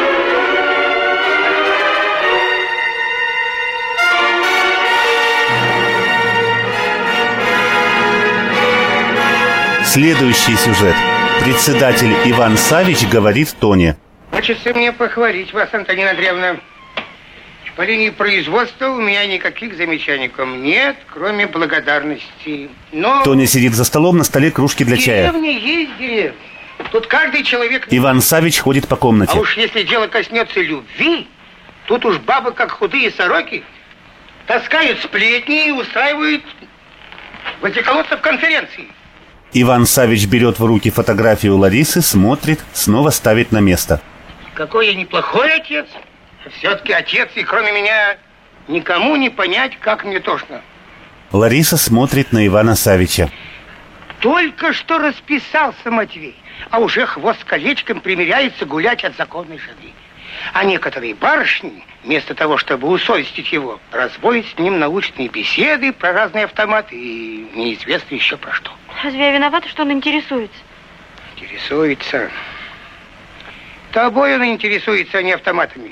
Следующий сюжет. Председатель Иван Савич говорит Тоне. Хочется мне похвалить вас, Антонина Андреевна. По линии производства у меня никаких замечаний к вам нет, кроме благодарности. Но... Тоня сидит за столом, на столе кружки для чая. Деревня есть деревня. Тут каждый человек... Иван Савич ходит по комнате. А уж если дело коснется любви, тут уж бабы, как худые сороки, таскают сплетни и устраивают ватиколотцев конференции. Иван Савич берет в руки фотографию Ларисы, смотрит, снова ставит на место. Какой я неплохой отец. Все-таки отец, и кроме меня никому не понять, как мне тошно. Лариса смотрит на Ивана Савича. Только что расписался Матвей, а уже хвост колечком примиряется гулять от законной жены. А некоторые барышни, вместо того, чтобы усовестить его, разводят с ним научные беседы про разные автоматы и неизвестно еще про что. Разве я виновата, что он интересуется? Интересуется. Тобой он интересуется, а не автоматами.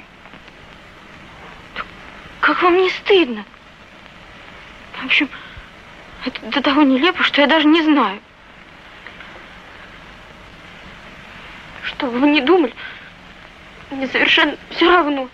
Как вам не стыдно? В общем, это до того нелепо, что я даже не знаю. Что бы вы ни думали, мне совершенно все равно.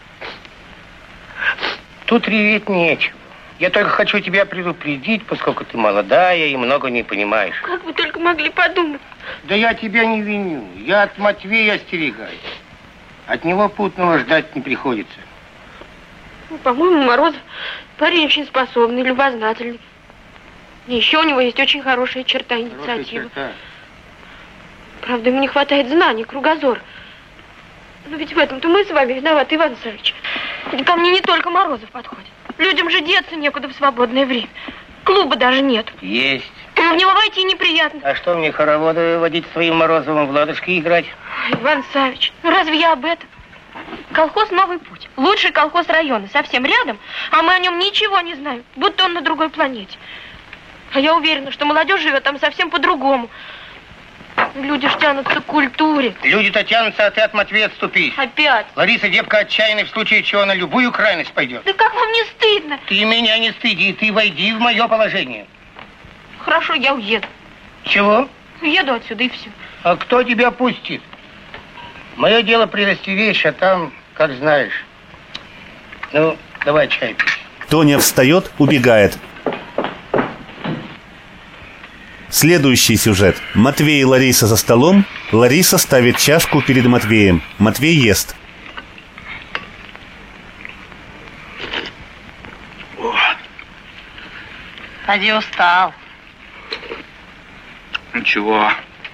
Тут реветь нечего. Я только хочу тебя предупредить, поскольку ты молодая и много не понимаешь. Как вы только могли подумать? Да я тебя не виню. Я от Матвея остерегаюсь. От него путного ждать не приходится. Ну, по-моему, Морозов парень очень способный, любознательный. И еще у него есть очень хорошая черта инициативы. Правда, ему не хватает знаний, кругозора. Но ведь в этом-то мы с вами виноваты, Иван Савич. Ведь ко мне не только Морозов подходит. Людям же деться некуда в свободное время. Клуба даже нет. Есть. В него войти неприятно. А что мне хороводы водить своим Морозовым в ладушки играть? Иван Савич, ну разве я об этом? Колхоз «Новый путь». Лучший колхоз района, совсем рядом, а мы о нем ничего не знаем, будто он на другой планете. А я уверена, что молодежь живет там совсем по-другому. Люди ж тянутся к культуре. Люди-то тянутся, а ты от Матвея отступись. Опять? Лариса девка отчаянная, в случае чего на любую крайность пойдет. Да как вам не стыдно? Ты меня не стыди, ты войди в мое положение. Хорошо, я уеду. Чего? Уеду отсюда и все. А кто тебя пустит? Мое дело предостеречь, а там, как знаешь. Ну, давай чай пить. Тоня встает, убегает. Следующий сюжет. Матвей и Лариса за столом. Лариса ставит чашку перед Матвеем. Матвей ест. Поди устал. Ничего.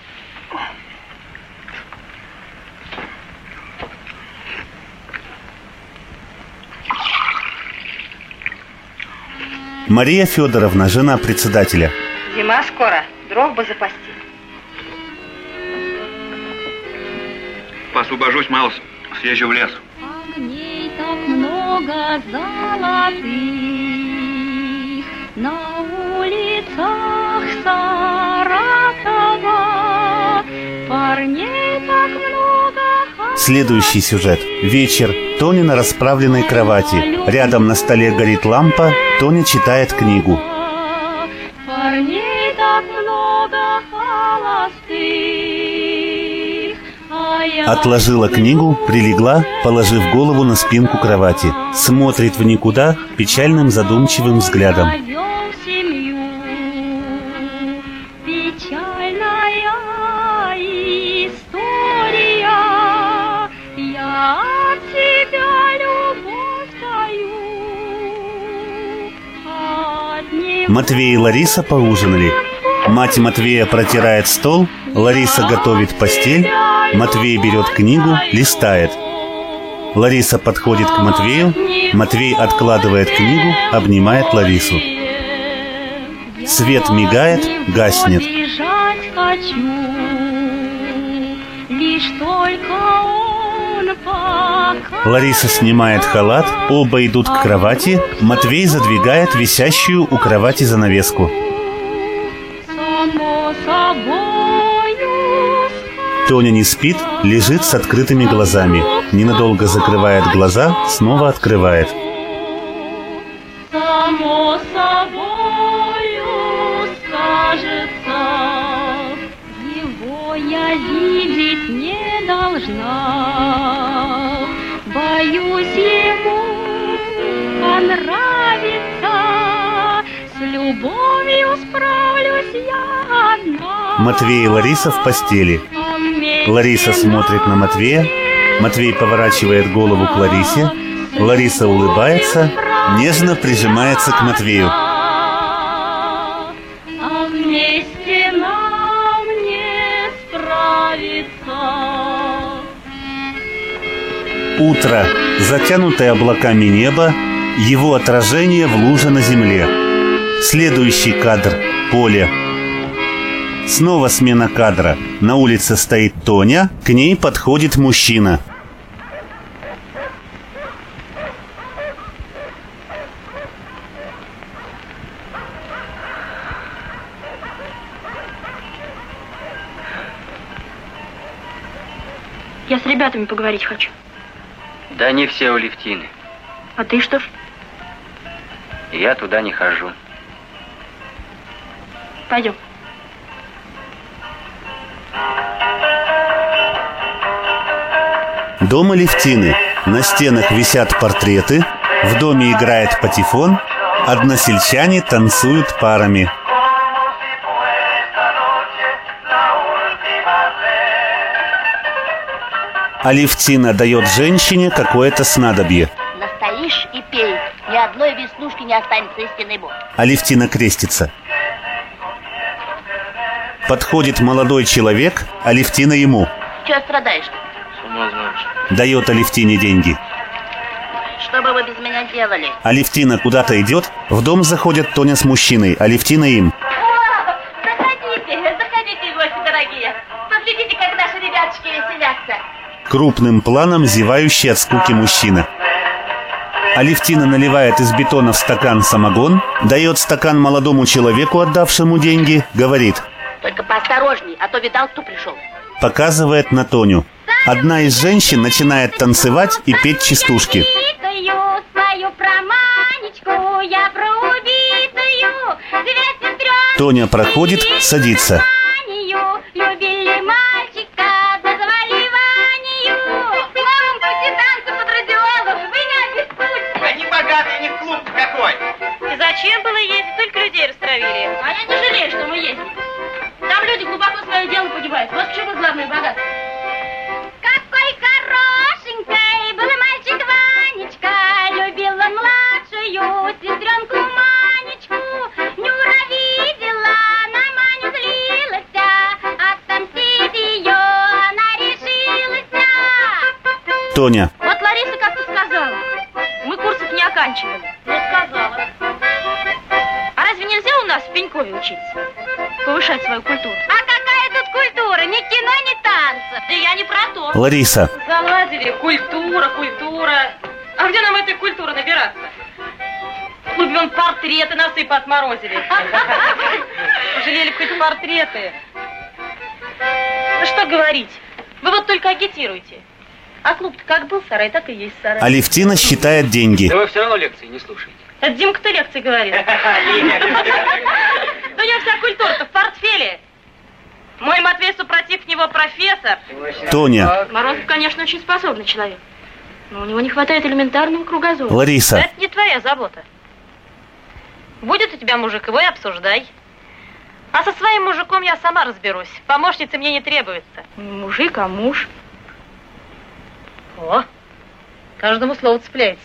Мария Федоровна, жена председателя. Зима скоро, дров бы запасти. освобожусь, мало съезжу в лес. Огней так много золотых на улицах Саратова, парней так много. Следующий сюжет. Вечер. Тоня на расправленной кровати. Рядом на столе горит лампа. Тоня читает книгу. Парней так много холостых. Отложила книгу, прилегла, положив голову на спинку кровати. Смотрит в никуда печальным задумчивым взглядом. Матвей и Лариса поужинали. Мать Матвея протирает стол, Лариса готовит постель, Матвей берет книгу, листает. Лариса подходит к Матвею, Матвей откладывает книгу, обнимает Ларису. Свет мигает, гаснет. Лариса снимает халат, оба идут к кровати, Матвей задвигает висящую у кровати занавеску. Тоня не спит, лежит с открытыми глазами. Ненадолго закрывает глаза, снова открывает. Само собою скажется, его я видеть не должна. Боюсь ему понравится, с любовью справлюсь я одна. Матвей и Лариса в постели. Лариса смотрит на Матвея, Матвей поворачивает голову к Ларисе, Лариса улыбается, нежно прижимается к Матвею. А вместе нам не справиться. Утро. Затянутое облаками небо, его отражение в луже на земле. Следующий кадр. Поле. Снова смена кадра. На улице стоит Тоня, к ней подходит мужчина. Я с ребятами поговорить хочу. Да не все у Левтины. А ты что ж? Я туда не хожу. Пойдем. Дом Алевтины. На стенах висят портреты, в доме играет патефон, односельчане танцуют парами. Алевтина дает женщине какое-то снадобье. Настоишь и пей, ни одной веснушки не останется истинный Бог. Алевтина крестится. Подходит молодой человек, Алевтина ему. Чего страдаешь? С ума знаешь. Дает Алевтине деньги. Что бы вы без меня делали? Алевтина куда-то идет, в дом заходят Тоня с мужчиной, Алевтина им. О, заходите, заходите, гости дорогие. Посмотрите, как наши ребятушки веселятся. Крупным планом зевающий от скуки мужчина. Алевтина наливает из бетона в стакан самогон, дает стакан молодому человеку, отдавшему деньги, говорит. Только поосторожней, а то видал, кто пришел. Показывает на Тоню. Одна из женщин начинает танцевать и петь частушки. Тоня проходит, садится. Они богатые, не в клуб какой. И зачем было ездить? Только людей растравили. А я не жалею, что мы ездим. Там люди глубоко свое дело погибают. Вот в чем их главное богатство. Какой хорошенькой был мальчик Ванечка, любил он младшую сестренку Манечку. Нюра видела, на Маню злилась, отомстить ее она решилась. Тоня. Вот Лариса как-то сказала. Мы курсов не оканчивали. Ну, сказала. А разве нельзя у нас в Пенькове учиться? Повышать свою культуру. А какая тут культура? ни кино, ни танцев. Да я не про то. Лариса. Заладили. Культура, культура. А где нам этой культуры набираться? В клубе вон портреты насыпы отморозили. Пожалели бы хоть портреты. Ну что говорить? Вы вот только агитируете. А клуб-то как был сарай, так и есть сарай. Алевтина считает деньги. Да вы все равно лекции не слушаете. Это Димка-то лекции говорит. Да у него вся культура-то в портфеле. Мой Матвей супротив него профессор. Тоня. Морозов, конечно, очень способный человек. Но у него не хватает элементарного кругозора. Лариса. Это не твоя забота. Будет у тебя мужик, его и обсуждай. А со своим мужиком я сама разберусь. Помощницы мне не требуется. Не мужик, а муж. О, каждому слову цепляется.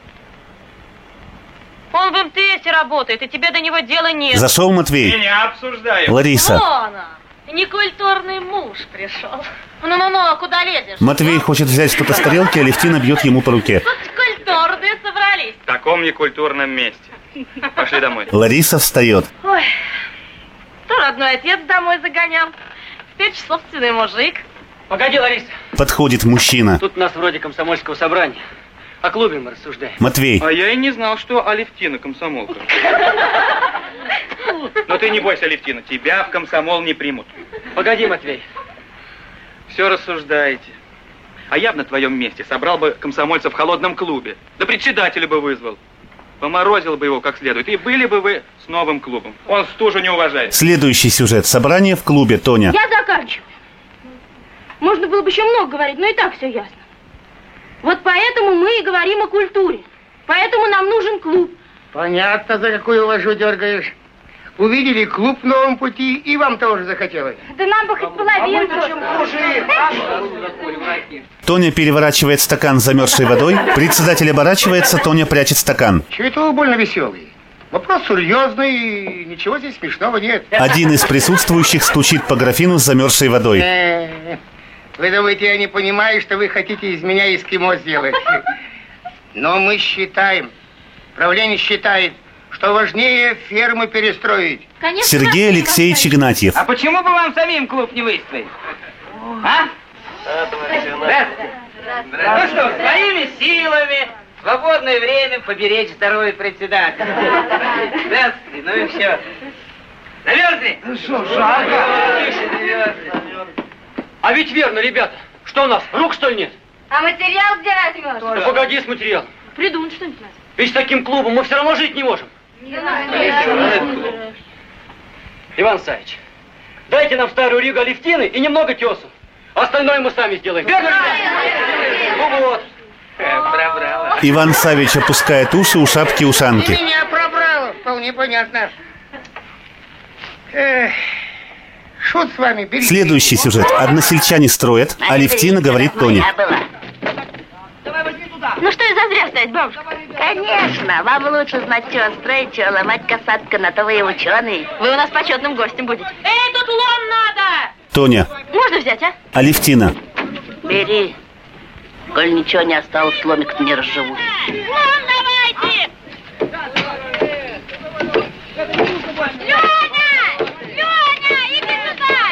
Он в эм тэ эсе работает, и тебе до него дела нет. Зашел Матвей. Меня обсуждаем. Лариса. Вон он, некультурный муж пришел. Ну-ну-ну, а куда лезешь? Матвей хочет взять что-то с тарелки, а Алевтина бьет ему по руке. Тут культурные собрались. В таком некультурном месте. Пошли домой. Лариса встает. Ой, то родной отец домой загонял. Теперь собственный мужик. Погоди, Лариса. Подходит мужчина. Тут у нас вроде комсомольского собрания. О клубе мы рассуждаем. Матвей. А я и не знал, что Алевтина комсомолка. Но ты не бойся, Алевтина, тебя в комсомол не примут. Погоди, Матвей. Все рассуждаете. А я бы на твоем месте собрал бы комсомольцев в холодном клубе. Да председателя бы вызвал. Поморозил бы его как следует. И были бы вы с новым клубом. Он стужу не уважает. Следующий сюжет. Собрание в клубе. Тоня. Я заканчиваю. Можно было бы еще много говорить, но и так все ясно. Вот поэтому мы и говорим о культуре. Поэтому нам нужен клуб. Понятно, за какую ложу дергаешь. Увидели клуб в новом пути, и вам тоже захотелось. Да нам бы хоть половинку. Тоня переворачивает стакан с замерзшей водой. Председатель оборачивается, Тоня прячет стакан. Чего это вы больно веселый? Вопрос серьезный, и ничего здесь смешного нет. Один из присутствующих стучит по графину с замерзшей водой. Вы думаете, я не понимаю, что вы хотите из меня эскимо сделать? Но мы считаем, правление считает, что важнее фермы перестроить. Конечно, Сергей Алексеевич Игнатьев. А почему бы вам самим клуб не выстроить? А? Здравствуйте. Ну что, своими силами, в свободное время поберечь здоровье председателя. Здравствуйте, ну и все. Замерзли? Ну что, жарко. А ведь верно, ребята. Что у нас, рук что ли нет? А материал где возьмешь? Да погоди с материалом. Придумать что-нибудь надо. Ведь с таким клубом мы все равно жить не можем. Иван Савич, дайте нам старую Ригу Алевтины и немного тесу. Остальное мы сами сделаем. Верно? Ну вот. Пробрала. Иван Савич опускает уши у шапки-ушанки. Меня пробрало, вполне понятно. Эх, шут с вами, берите. Следующий сюжет. Односельчане строят, а Алевтина говорит Тоне. Ну что и зазря стоять, бабушка? Конечно, вам лучше знать, что строить, что ломать касатка, на то вы и ученый. Вы у нас почетным гостем будете. Эй, тут лом надо! Тоня. Можно взять, а? Алевтина. Бери. Коль ничего не осталось, ломик-то не разживут. Лом давайте! Леня! Леня, иди сюда!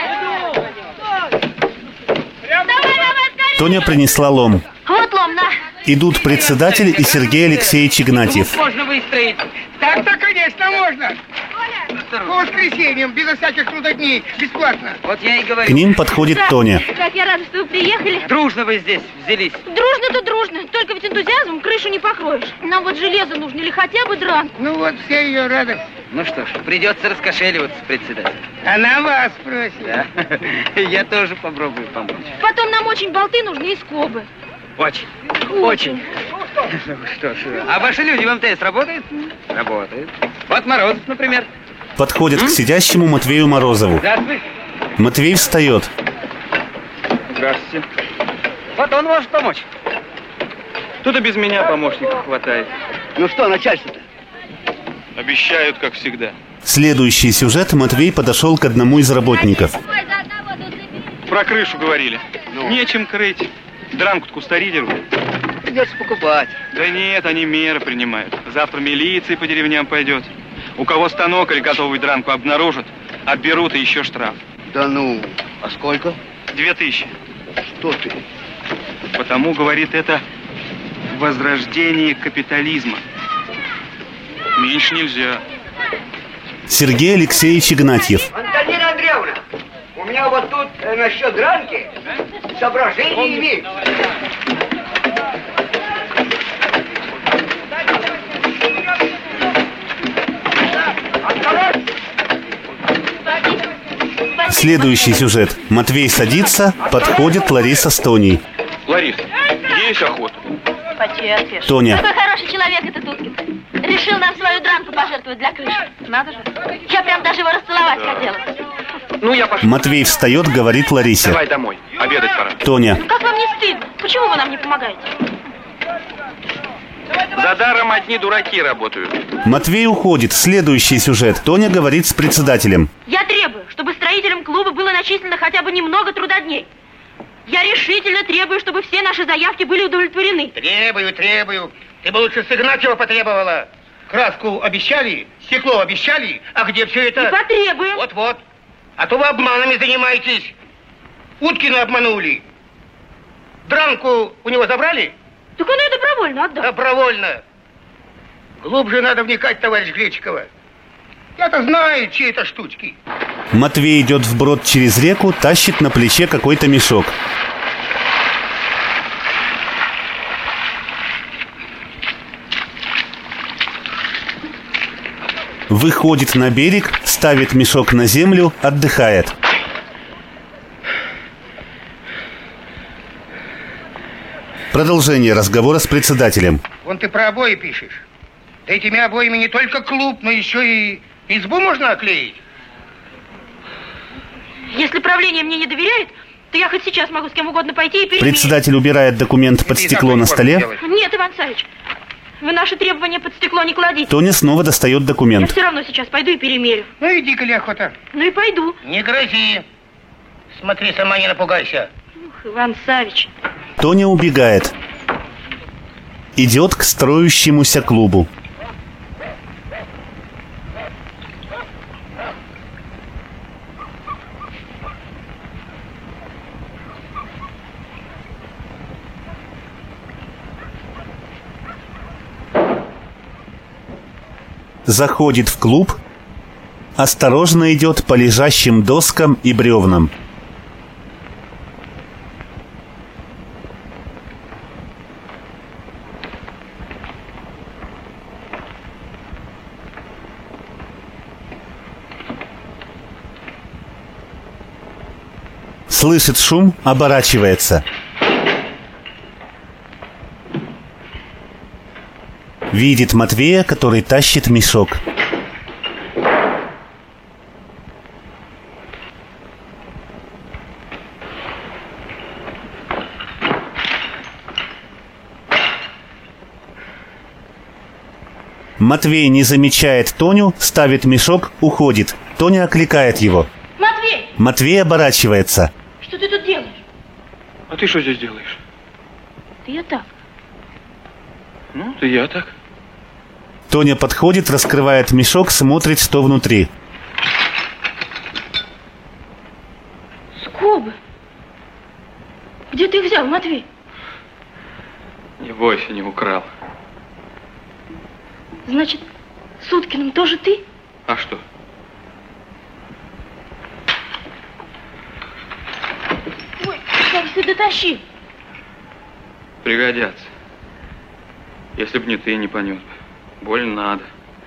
Давай, давай, скорее! Тоня принесла лом. Вот лом, на! Идут председатель и Сергей Алексеевич Игнатьев. Можно выстроить. Так-то, конечно, можно. По воскресеньям, безо всяких трудодней, бесплатно. Вот я и К говорю. ним подходит Тоня. Как я рада, что вы приехали. Дружно вы здесь взялись. Дружно-то дружно. Только ведь энтузиазмом крышу не покроешь. Нам вот железо нужно или хотя бы дран. Ну вот, вся ее радость. Ну что ж, придется раскошеливаться, председатель. Она вас просит. Да. Я тоже попробую помочь. Потом нам очень болты нужны и скобы. Очень. Очень. Ну что ж, а ваши люди в эм тэ эс работают? Работают. Вот Морозов, например. Подходит к сидящему Матвею Морозову. Здравствуй. Матвей встает. Здравствуйте. Вот он может помочь. Тут и без меня помощников хватает. Ну что, начальство-то? Обещают, как всегда. Следующий сюжет. Матвей подошел к одному из работников. Про крышу говорили. Нечем крыть. Дранку-то кустари дерут. Придется покупать. Да нет, они меры принимают. Завтра милиция по деревням пойдет. У кого станок или готовую дранку обнаружат, отберут и еще штраф. Да ну. А сколько? Две тысячи. Что ты? Потому, говорит, это возрождение капитализма. Меньше нельзя. Сергей Алексеевич Игнатьев. Антонина Андреевна, у меня вот тут э, насчет дранки соображения имеют. Следующий сюжет. Матвей садится, подходит Лариса с Тоней. Ларис, есть охота? Потерпишь. Тоня. Какой хороший человек этот Уткин. Решил нам свою дранку пожертвовать для крыши. Надо же. Я прям даже его расцеловать Да. хотела. Ну, я пошел. Матвей встает, говорит Ларисе. Давай домой, обедать пора. Тоня. Как вам не стыдно? Почему вы нам не помогаете? За даром одни дураки работают. Матвей уходит. Следующий сюжет. Тоня говорит с председателем. Я требую, чтобы строителям клуба было начислено хотя бы немного трудодней. Я решительно требую, чтобы все наши заявки были удовлетворены. Требую, требую. Ты бы лучше с Игнатьева потребовала. Краску обещали, стекло обещали, а где все это? И потребуем. Вот-вот. А то вы обманами занимаетесь. Уткина обманули. Дранку у него забрали? Так он ее добровольно отдал. Добровольно. Глубже надо вникать, товарищ Гречикова. Я-то знаю, чьи это штучки. Матвей идет вброд через реку, тащит на плече какой-то мешок. Выходит на берег, ставит мешок на землю, отдыхает. Продолжение разговора с председателем. Вон ты про обои пишешь. Да этими обоями не только клуб, но еще и избу можно оклеить. Если правление мне не доверяет, то я хоть сейчас могу с кем угодно пойти и перемерить. Председатель убирает документ под стекло на столе. Нет, Иван Савич, вы наши требования под стекло не кладите. Тоня снова достает Я документ. все равно сейчас пойду и перемерю. Ну иди, коли охота. Ну и пойду. Не грози. Смотри, сама не напугайся. Ух, Иван Савич. Тоня убегает. Идет к строящемуся клубу. Заходит в клуб, осторожно идет по лежащим доскам и бревнам. Слышит шум, оборачивается. Видит Матвея, который тащит мешок. Матвей не замечает Тоню, ставит мешок, уходит. Тоня окликает его. Матвей! Матвей оборачивается. Что ты тут делаешь? А ты что здесь делаешь? Да я так. Ну, ты я так. Тоня подходит, раскрывает мешок, смотрит, что внутри. Скобы. Где ты их взял, Матвей? Не бойся, не украл. Значит, с Уткиным тоже ты? А что? Ой, как ты дотащил. Пригодятся. Если б не ты, не понес бы. Больно надо.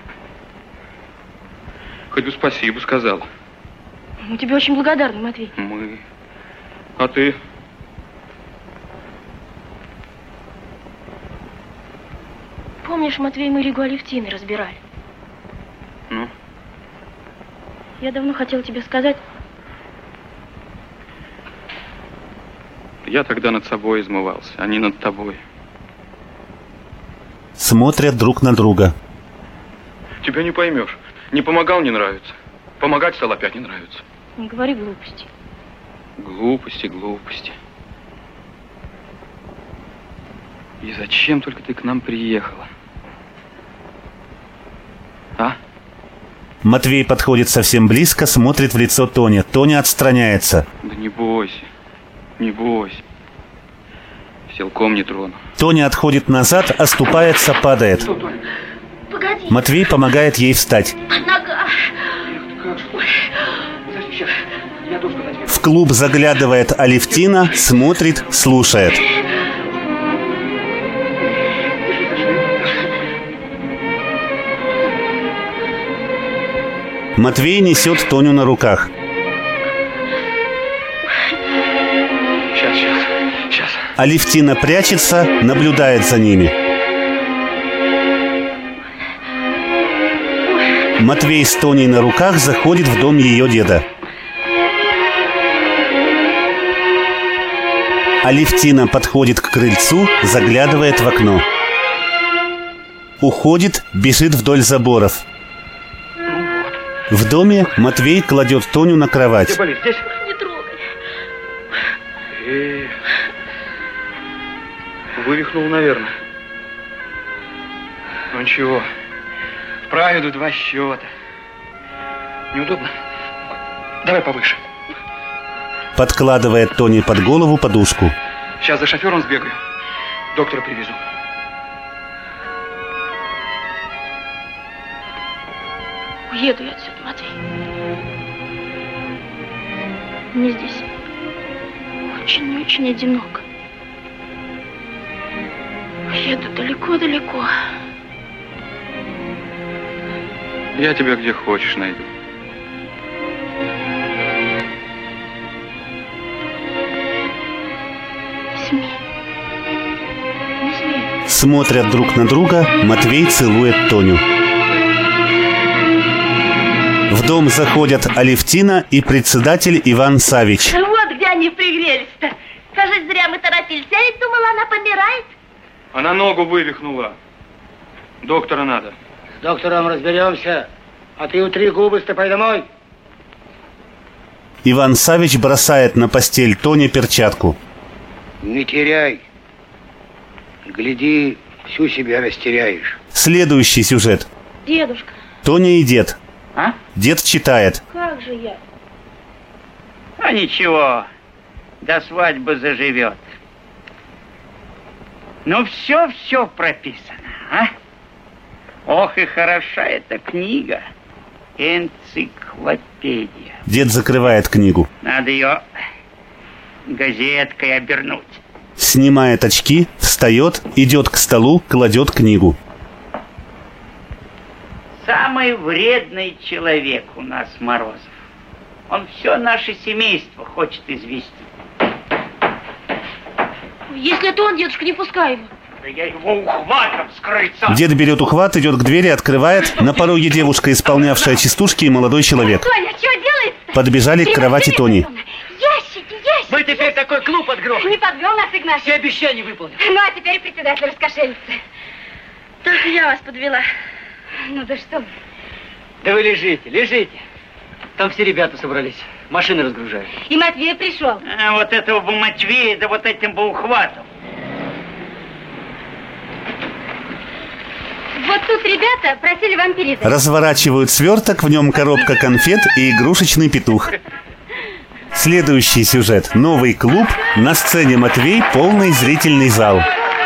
Хоть бы спасибо сказал. Мы тебе очень благодарны, Матвей. Мы. А ты? Помнишь, Матвей, мы Ригу Алевтины разбирали? Ну? Я давно хотела тебе сказать. Я тогда над собой измывался, а не над тобой. Смотрят друг на друга. Тебя не поймешь. Не помогал, не нравится. Помогать стал, опять не нравится. Не говори глупости. Глупости, глупости. И зачем только ты к нам приехала? А? Матвей подходит совсем близко, смотрит в лицо Тони. Тоня отстраняется. Да не бойся, не бойся. Силком не трону. Тоня отходит назад, оступается, падает. Погоди. Матвей помогает ей встать. Нога. В клуб заглядывает Алевтина, смотрит, слушает. Матвей несет Тоню на руках. Сейчас, сейчас, сейчас. Алевтина прячется, наблюдает за ними. Матвей с Тоней на руках заходит в дом ее деда. Алевтина подходит к крыльцу, заглядывает в окно. Уходит, бежит вдоль заборов. В доме Матвей кладет Тоню на кровать. Где болит? Здесь? Не трогай. Эй, вывихнул, наверное. Ну ничего. Вправе два счета. Неудобно? Давай повыше. Подкладывает Тоне под голову подушку. Сейчас за шофером сбегаю. Доктора привезу. Уеду я отсюда, Матвей. Мне здесь очень-очень одиноко. Уеду далеко-далеко. Я тебя где хочешь найду. Не смей. Не смей. Смотрят друг на друга, Матвей целует Тоню. В дом заходят Алевтина и председатель Иван Савич. Вот где они пригрелись-то. Кажется, зря мы торопились. Я ведь думала, она помирает. Она ногу вывихнула. Доктора надо. С доктором разберемся. А ты утри губы, ступай домой. Иван Савич бросает на постель Тоне перчатку. Не теряй. Гляди, всю себя растеряешь. Следующий сюжет. Дедушка. Тоня и дед. А? Дед читает. Как же я? А ничего, до свадьбы заживет. Ну все-все прописано, а? Ох и хороша эта книга. Энциклопедия. Дед закрывает книгу. Надо ее газеткой обернуть. Снимает очки, встает, идет к столу, кладет книгу. Самый вредный человек у нас Морозов. Он все наше семейство хочет извести. Если это он, дедушка, не пускай его. Да я его ухватом с крыльца. Дед берет ухват, идет к двери, открывает. На пороге девушка, исполнявшая частушки, и молодой человек. Тоня, что делается? Подбежали к кровати Тони. Ящики, ящики. Мы теперь такой клуб отгрохали. Не подвел нас, Игнатий. Все обещания выполнил. Ну, а теперь председатель раскошелится. Только я вас подвела. Ну, да что вы. Да вы лежите, лежите. Там все ребята собрались. Машины разгружают. И Матвей пришел. А вот этого бы Матвея, да вот этим бы ухватом. Вот тут ребята просили вам передать. Разворачивают сверток, в нем коробка конфет и игрушечный петух. Следующий сюжет. Новый клуб. На сцене Матвей, полный зрительный зал.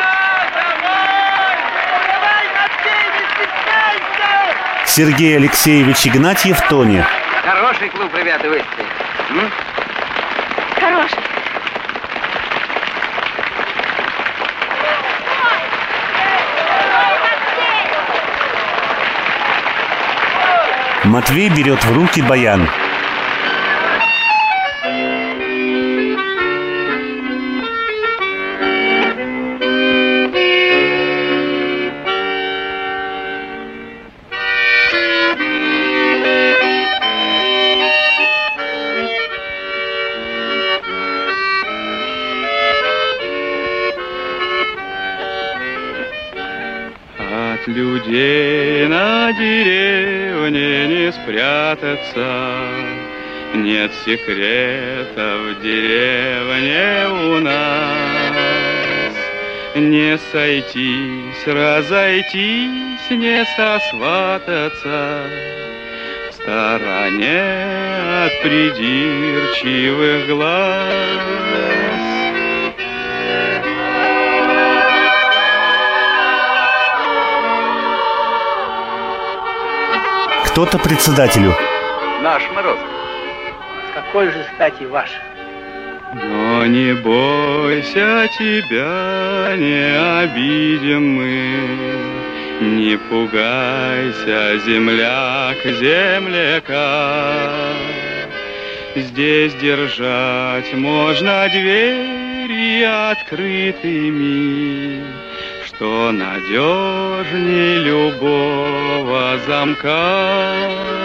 Сергей Алексеевич Игнатьев, Тоня. Хороший клуб, ребята, вы. Хороший. Матвей берет в руки баян. От людей на деревне не спрятаться, нет секрета в деревне у нас. Не сойтись, разойтись, не сосвататься, стороне от придирчивых глаз. Кто-то председателю. Наш Мороз. С какой же стати ваш? Но не бойся, тебя не обидим мы, не пугайся, земляк, земляка. Здесь держать можно двери открытыми, что надежней любого замка.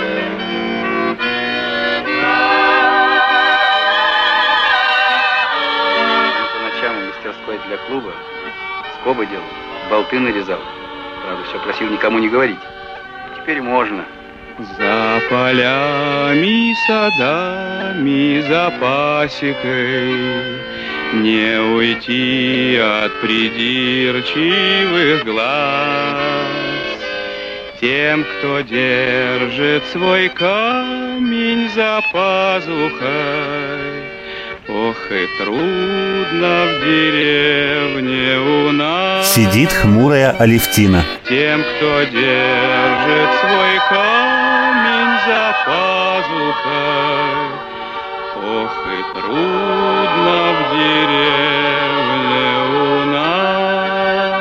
Для клуба скобы делал, болты нарезал. Правда, все просил никому не говорить. Теперь можно. За полями, садами, за пасекой не уйти от придирчивых глаз. Тем, кто держит свой камень за пазухой, ох, и трудно в деревне у нас. Сидит хмурая Алевтина. Тем, кто держит свой камень за пазухой, ох, и трудно в деревне у нас.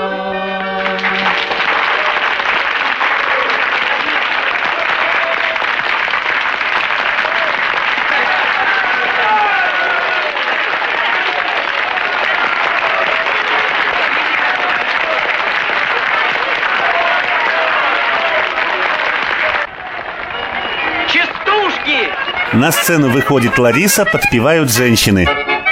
На сцену выходит Лариса, подпевают женщины.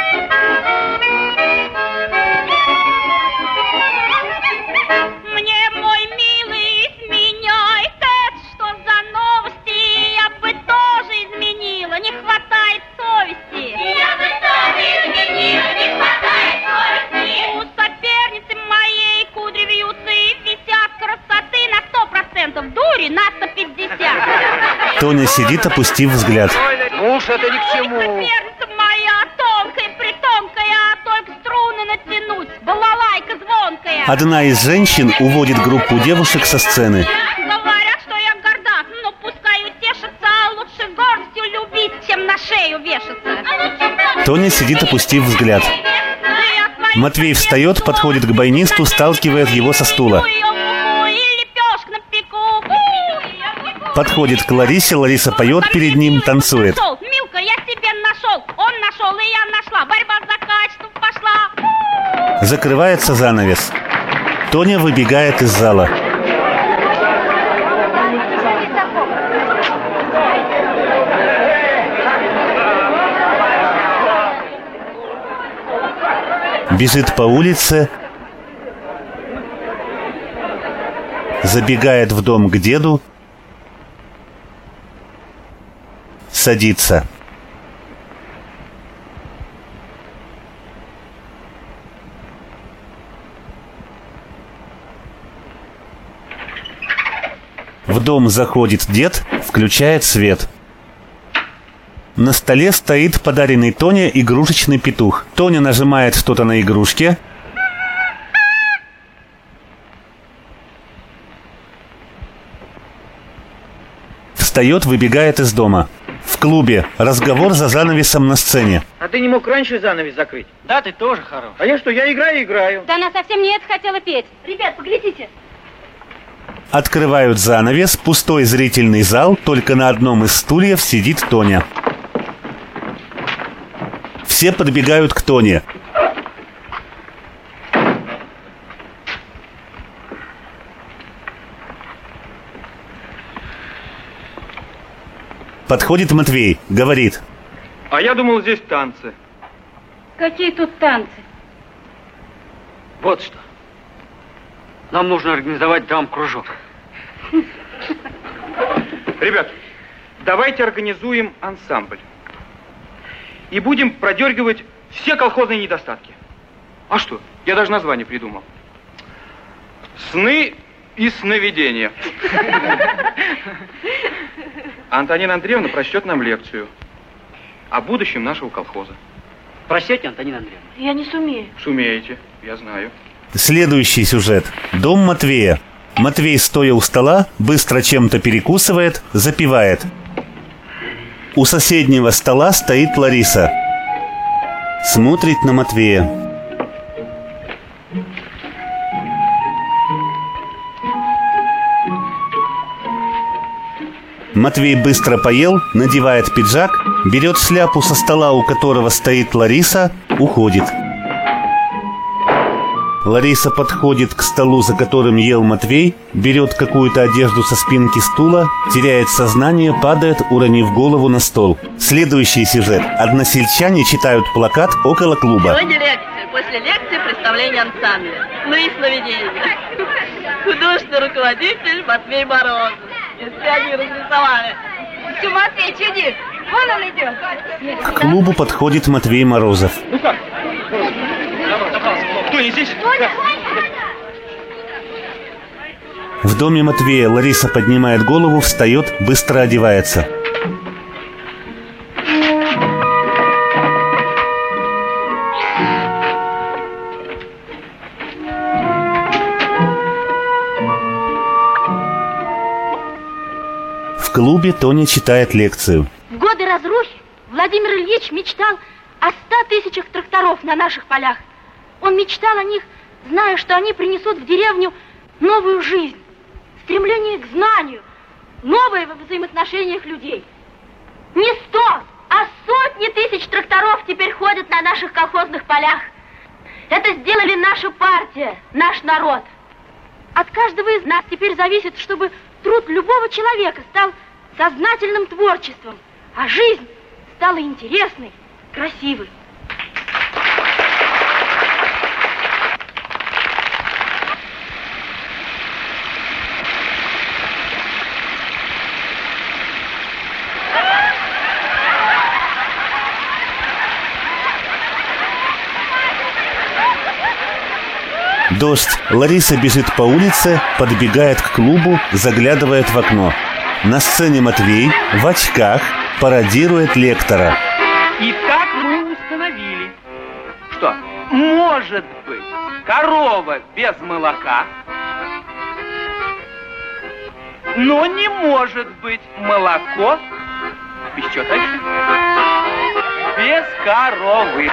Мне, мой милый, сменяй это, что за новости, я бы тоже изменила, не хватает совести. Я бы тоже изменила, не хватает совести. У соперницы моей кудри вьются и висят, красоты на сто процентов, дури на сто пятьдесят. Тоня сидит, опустив взгляд. Ну уж это ни к чему. Соперница моя тонкая, притонкая, а только струны натянуть, балалайка звонкая. Одна из женщин уводит группу девушек со сцены. Говорят, что я горда, но пускай утешатся, а лучше гордостью любить, чем на шею вешаться. Тоня сидит, опустив взгляд. Матвей встает, подходит к баянисту, сталкивает его со стула. Подходит к Ларисе, Лариса поет перед ним, танцует. Милка, я себе нашел, он нашел, и я нашла. Борьба за качество пошла. Закрывается занавес. Тоня выбегает из зала. Бежит по улице. Забегает в дом к деду. Садится. В дом заходит дед, включает свет. На столе стоит подаренный Тоне игрушечный петух. Тоня нажимает что-то на игрушке. Встает, выбегает из дома. В клубе разговор за занавесом на сцене. А ты не мог раньше занавес закрыть? Да, ты тоже хорош. А я что, я играю, играю. Да она совсем не это хотела петь. Ребят, поглядите. Открывают занавес, пустой зрительный зал, только на одном из стульев сидит Тоня. Все подбегают к Тоне. Подходит Матвей, говорит. А я думал, здесь танцы. Какие тут танцы? Вот что. Нам нужно организовать драм-кружок. Ребят, давайте организуем ансамбль. И будем продергивать все колхозные недостатки. А что? Я даже название придумал. Сны и сновидения. А Антонина Андреевна прочтет нам лекцию о будущем нашего колхоза. Прочтете, Антонина Андреевна? Я не сумею. Сумеете, я знаю. Следующий сюжет. Дом Матвея. Матвей, стоя у стола, быстро чем-то перекусывает, запивает. У соседнего стола стоит Лариса. Смотрит на Матвея. Матвей быстро поел, надевает пиджак, берет шляпу со стола, у которого стоит Лариса, уходит. Лариса подходит к столу, за которым ел Матвей, берет какую-то одежду со спинки стула, теряет сознание, падает, уронив голову на стол. Следующий сюжет. Односельчане читают плакат около клуба. Сегодня лекция. После лекции представление ансамбля. Ну и сновидения. Художественный руководитель Матвей Морозов. Если они разрисовали. Все, Матвей, чудик. Вон он идет. К клубу подходит Матвей Морозов. Ну как? Кто не здесь? В доме Матвея Лариса поднимает голову, встает, быстро одевается. В клубе Тоня читает лекцию. В годы разрухи Владимир Ильич мечтал о ста тысячах тракторов на наших полях. Он мечтал о них, зная, что они принесут в деревню новую жизнь, стремление к знанию, новое во взаимоотношениях людей. Не сто, а сотни тысяч тракторов теперь ходят на наших колхозных полях. Это сделали наша партия, наш народ. От каждого из нас теперь зависит, чтобы труд любого человека стал сознательным творчеством, а жизнь стала интересной, красивой. Дождь. Лариса бежит по улице, подбегает к клубу, заглядывает в окно. На сцене Матвей в очках пародирует лектора. Итак, мы установили, что может быть корова без молока, но не может быть молоко без чего дальше? Без коровы.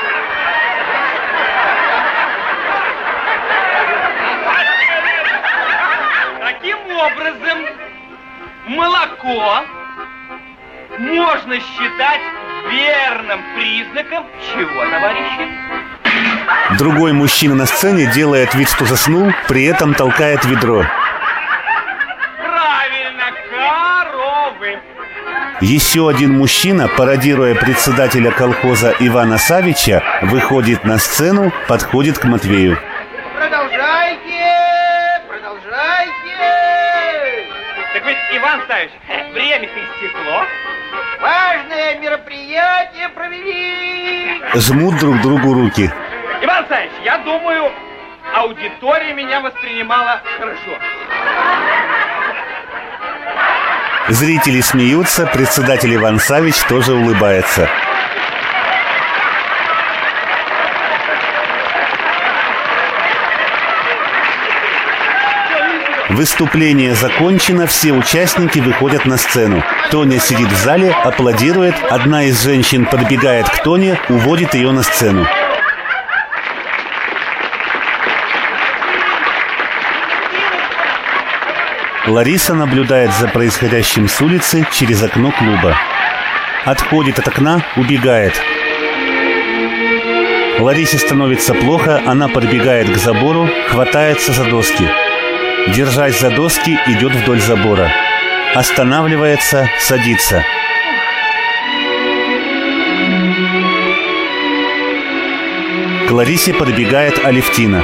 Таким образом, молоко можно считать верным признаком чего, товарищи? Другой мужчина на сцене делает вид, что заснул, при этом толкает ведро. Правильно, коровы. Еще один мужчина, пародируя председателя колхоза Ивана Савича, выходит на сцену, подходит к Матвею. Продолжайте, продолжайте. Так ведь, Иван Савич, время-то истекло. Важное мероприятие провели. Жмут друг другу руки. Иван Савич, я думаю, аудитория меня воспринимала хорошо. Зрители смеются, председатель Иван Савич тоже улыбается. Выступление закончено, все участники выходят на сцену. Тоня сидит в зале, аплодирует, одна из женщин подбегает к Тоне, уводит ее на сцену. Лариса наблюдает за происходящим с улицы через окно клуба. Отходит от окна, убегает. Ларисе становится плохо, она подбегает к забору, хватается за доски. Держась за доски, идет вдоль забора. Останавливается, садится. К Ларисе подбегает Алевтина.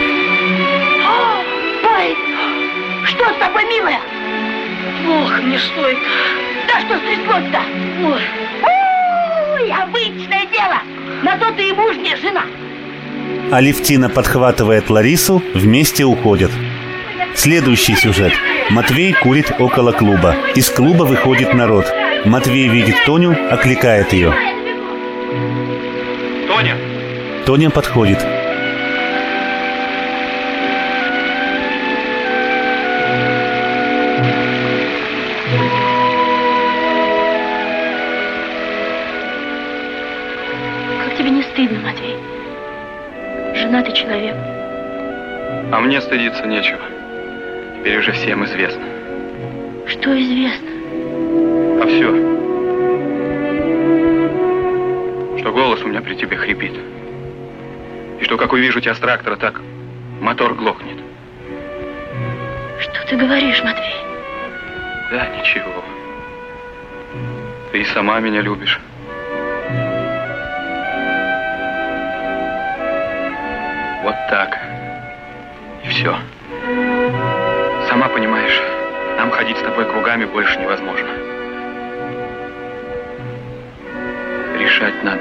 Ой, что с тобой, милая? Ох, мне что это? Да что стряслось-то? Ой. Ой, обычное дело. На то ты и мужняя жена. Алевтина подхватывает Ларису, вместе уходят. Следующий сюжет. Матвей курит около клуба. Из клуба выходит народ. Матвей видит Тоню, окликает ее. Тоня! Тоня подходит. Как тебе не стыдно, Матвей? Женатый человек. А мне стыдиться нечего. Теперь уже всем известно. Что известно? А все. Что голос у меня при тебе хрипит. И что, как увижу тебя с трактора, так мотор глохнет. Что ты говоришь, Матвей? Да, ничего. Ты и сама меня любишь. Вот так. И все. Сама понимаешь, нам ходить с тобой кругами больше невозможно. Решать надо.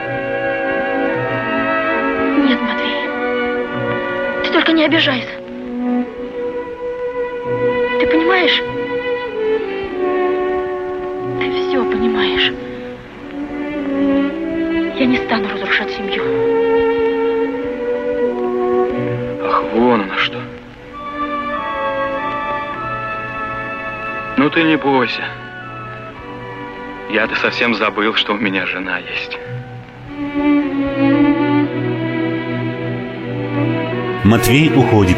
Нет, Матвей. Ты только не обижайся. Ты понимаешь? Ты все понимаешь. Я не стану разрушать семью. Ах, вон оно что. Ну ты не бойся. Я-то совсем забыл, что у меня жена есть. Матвей уходит.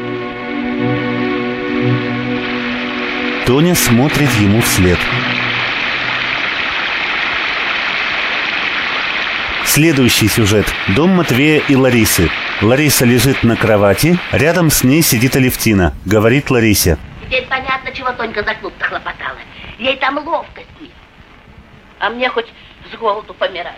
Тоня смотрит ему вслед. Следующий сюжет. Дом Матвея и Ларисы. Лариса лежит на кровати, рядом с ней сидит Алевтина. Говорит Ларисе. Теперь понятно, чего Тонька за клуб-то хлопотала. Ей там ловкость нет. А мне хоть с голоду помирать.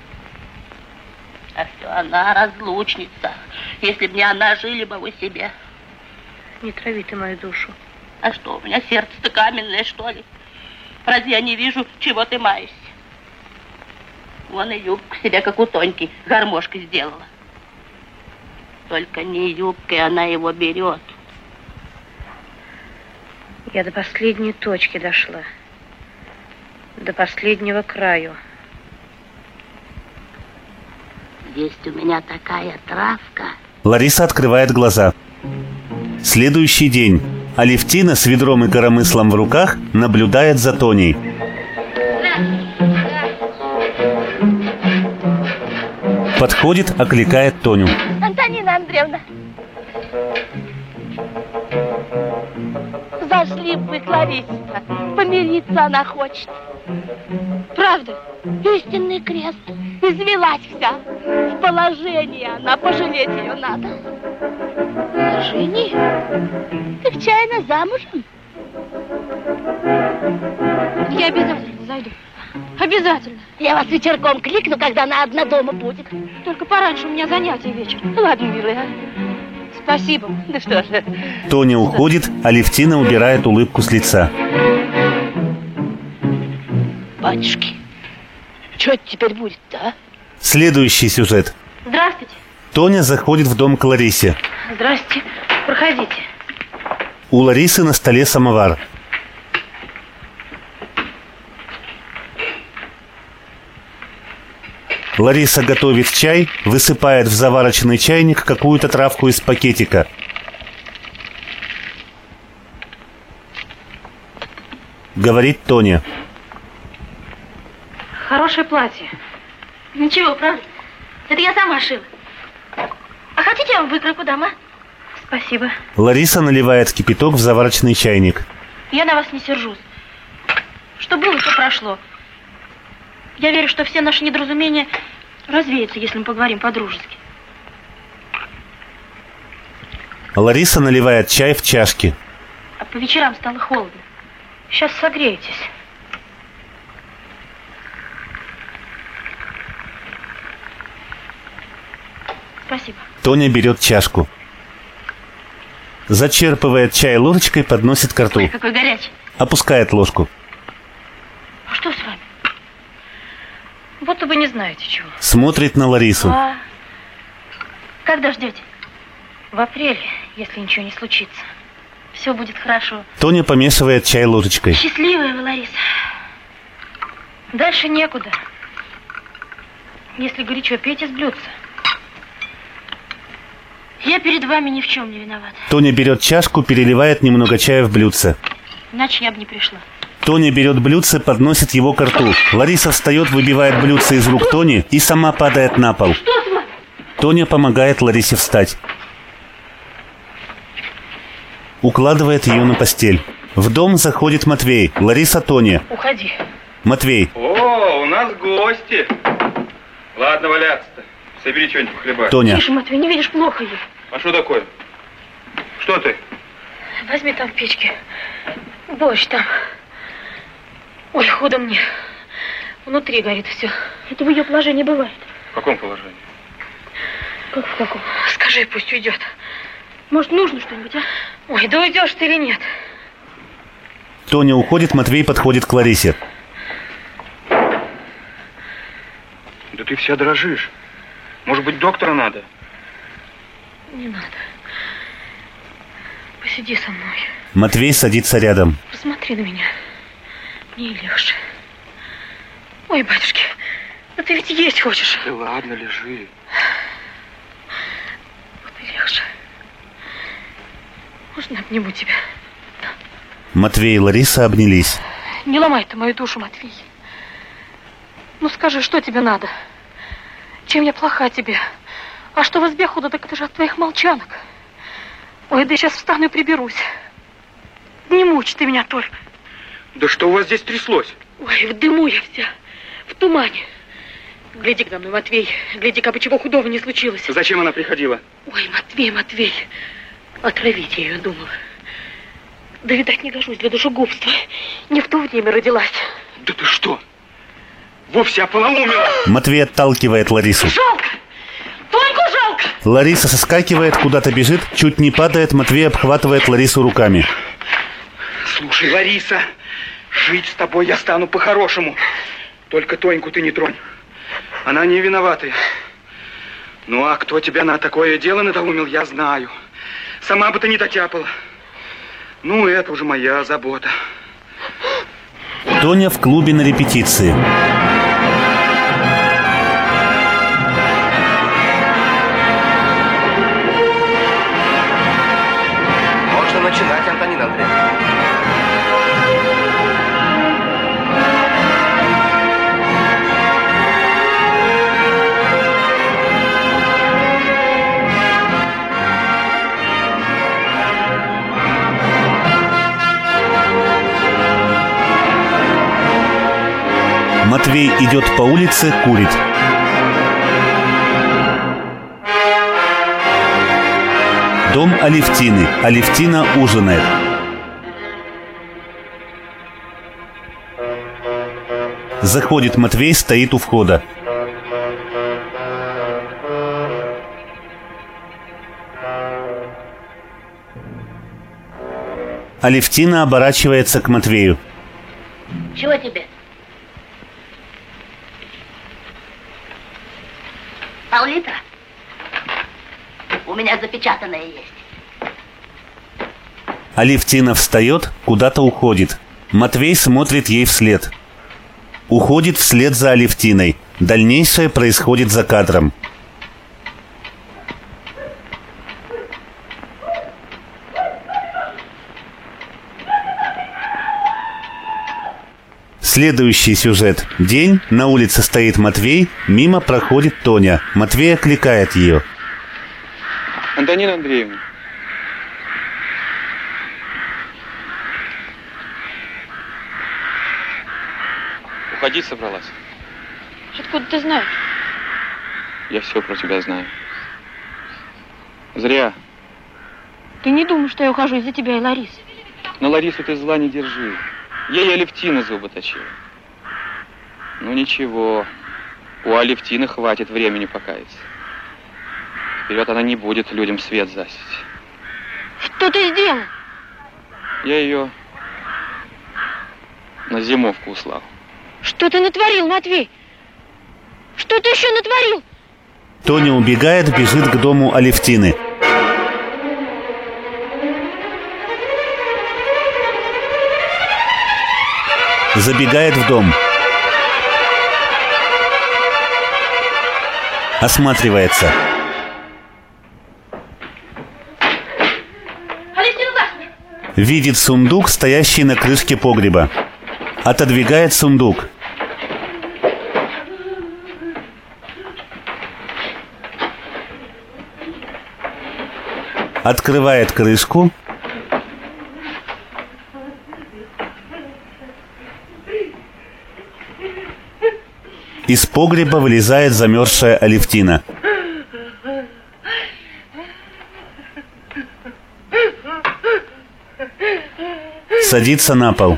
А все она разлучница. Если б не она, жили бы вы себе. Не трави ты мою душу. А что, у меня сердце-то каменное, что ли? Разве я не вижу, чего ты маешься? Вон и юбку себе, как у Тоньки, гармошкой сделала. Только не юбкой она его берет. Я до последней точки дошла. До последнего краю. Есть у меня такая травка. Лариса открывает глаза. Следующий день. Алевтина с ведром и коромыслом в руках наблюдает за Тоней. Подходит, окликает Тоню. Антонина Андреевна. Зашли бы к Ларисе. Помириться она хочет. Правда? Истинный крест. Извелась вся. В положении она. Пожалеть ее надо. Положение? Ты чайно замужем? Я обязательно зайду. Обязательно. Я вас вечерком кликну, когда она одна дома будет. Только пораньше, у меня занятия вечером. Ладно, милая. Спасибо. Да что же. Тоня уходит, Алевтина убирает улыбку с лица. Батюшки, что это теперь будет-то, а? Следующий сюжет. Здравствуйте. Тоня заходит в дом к Ларисе. Здравствуйте. Проходите. У Ларисы на столе самовар. Лариса готовит чай, высыпает в заварочный чайник какую-то травку из пакетика. Говорит Тоня. Хорошее платье. Ничего, правда? Это я сама шила. А хотите, я вам выкройку дам, а? Спасибо. Лариса наливает кипяток в заварочный чайник. Я на вас не сержусь. Что было, то прошло. Я верю, что все наши недоразумения развеются, если мы поговорим по-дружески. Лариса наливает чай в чашки. А по вечерам стало холодно. Сейчас согреетесь. Спасибо. Тоня берет чашку. Зачерпывает чай ложечкой, подносит к рту. Ой, какой горячий. Опускает ложку. А что с вами? Вот вы не знаете чего. Смотрит на Ларису. А когда ждете? В апреле, если ничего не случится. Все будет хорошо. Тоня помешивает чай ложечкой. Счастливая вы, Лариса. Дальше некуда. Если горячо, пейте с блюдца. Я перед вами ни в чем не виновата. Тоня берет чашку, переливает немного чая в блюдце. Иначе я бы не пришла. Тоня берет блюдце, подносит его к рту. Лариса встает, выбивает блюдце из рук Тони и сама падает на пол. Что с вами? Тоня помогает Ларисе встать. Укладывает ее на постель. В дом заходит Матвей. Лариса, Тоня. Уходи. Матвей. О, у нас гости. Ладно, валяться-то. Собери что-нибудь похлебать. Тоня. Тише, Матвей, не видишь, плохо ей. А что такое? Что ты? Возьми там в печке. Борщ там. Ой, худо мне. Внутри горит все. Это в ее положении бывает. В каком положении? Как в каком? Скажи, пусть уйдет. Может, нужно что-нибудь, а? Ой, да уйдешь ты или нет? Тоня уходит, Матвей подходит к Ларисе. Да ты вся дрожишь. Может быть, доктора надо? Не надо. Посиди со мной. Матвей садится рядом. Посмотри на меня. Мне легче. Ой, батюшки, да ты ведь есть хочешь. Да ладно, лежи. Вот и легче. Можно обниму тебя? Матвей и Лариса обнялись. Не ломай ты мою душу, Матвей. Ну скажи, что тебе надо? Чем я плоха тебе? А что в избе худо, так это же от твоих молчанок. Ой, да я сейчас встану и приберусь. Не мучь ты меня только. Да что у вас здесь тряслось? Ой, в дыму я вся, в тумане. Гляди за мной, Матвей, гляди, как бы чего худого не случилось. Зачем она приходила? Ой, Матвей, Матвей, отравить я ее думала. Да, видать, не гожусь для душегубства. Не в то время родилась. Да ты что? Вовсе ополоумела. Матвей отталкивает Ларису. Жалко! Тоньку жалко! Лариса соскакивает, куда-то бежит, чуть не падает, Матвей обхватывает Ларису руками. Слушай, Лариса, жить с тобой я стану по-хорошему. Только Тоньку ты не тронь. Она не виноватая. Ну а кто тебя на такое дело надоумил, я знаю. Сама бы ты не дотяпала. Ну, это уже моя забота. Тоня в клубе на репетиции. Можно начинать, Антонина Андреевна. Матвей идет по улице, курит. Дом Алевтины. Алевтина ужинает. Заходит Матвей, стоит у входа. Алевтина оборачивается к Матвею. Чего тебе? Пол-литра? У меня запечатанное есть. Алевтина встает, куда-то уходит. Матвей смотрит ей вслед. Уходит вслед за Алевтиной. Дальнейшее происходит за кадром. Следующий сюжет. День. На улице стоит Матвей. Мимо проходит Тоня. Матвей окликает ее. Антонина Андреевна. Уходить собралась? Откуда ты знаешь? Я все про тебя знаю. Зря. Ты не думай, что я ухожу из-за тебя и Ларисы. Но Ларису ты зла не держи. Ей Алевтина зубы точила. Ну ничего, у Алевтины хватит времени покаяться. Вперед она не будет людям свет засить. Что ты сделал? Я ее на зимовку услал. Что ты натворил, Матвей? Что ты еще натворил? Тоня убегает, бежит к дому Алевтины. Забегает в дом. Осматривается. Видит сундук, стоящий на крышке погреба. Отодвигает сундук. Открывает крышку. Из погреба вылезает замерзшая Алевтина. Садится на пол.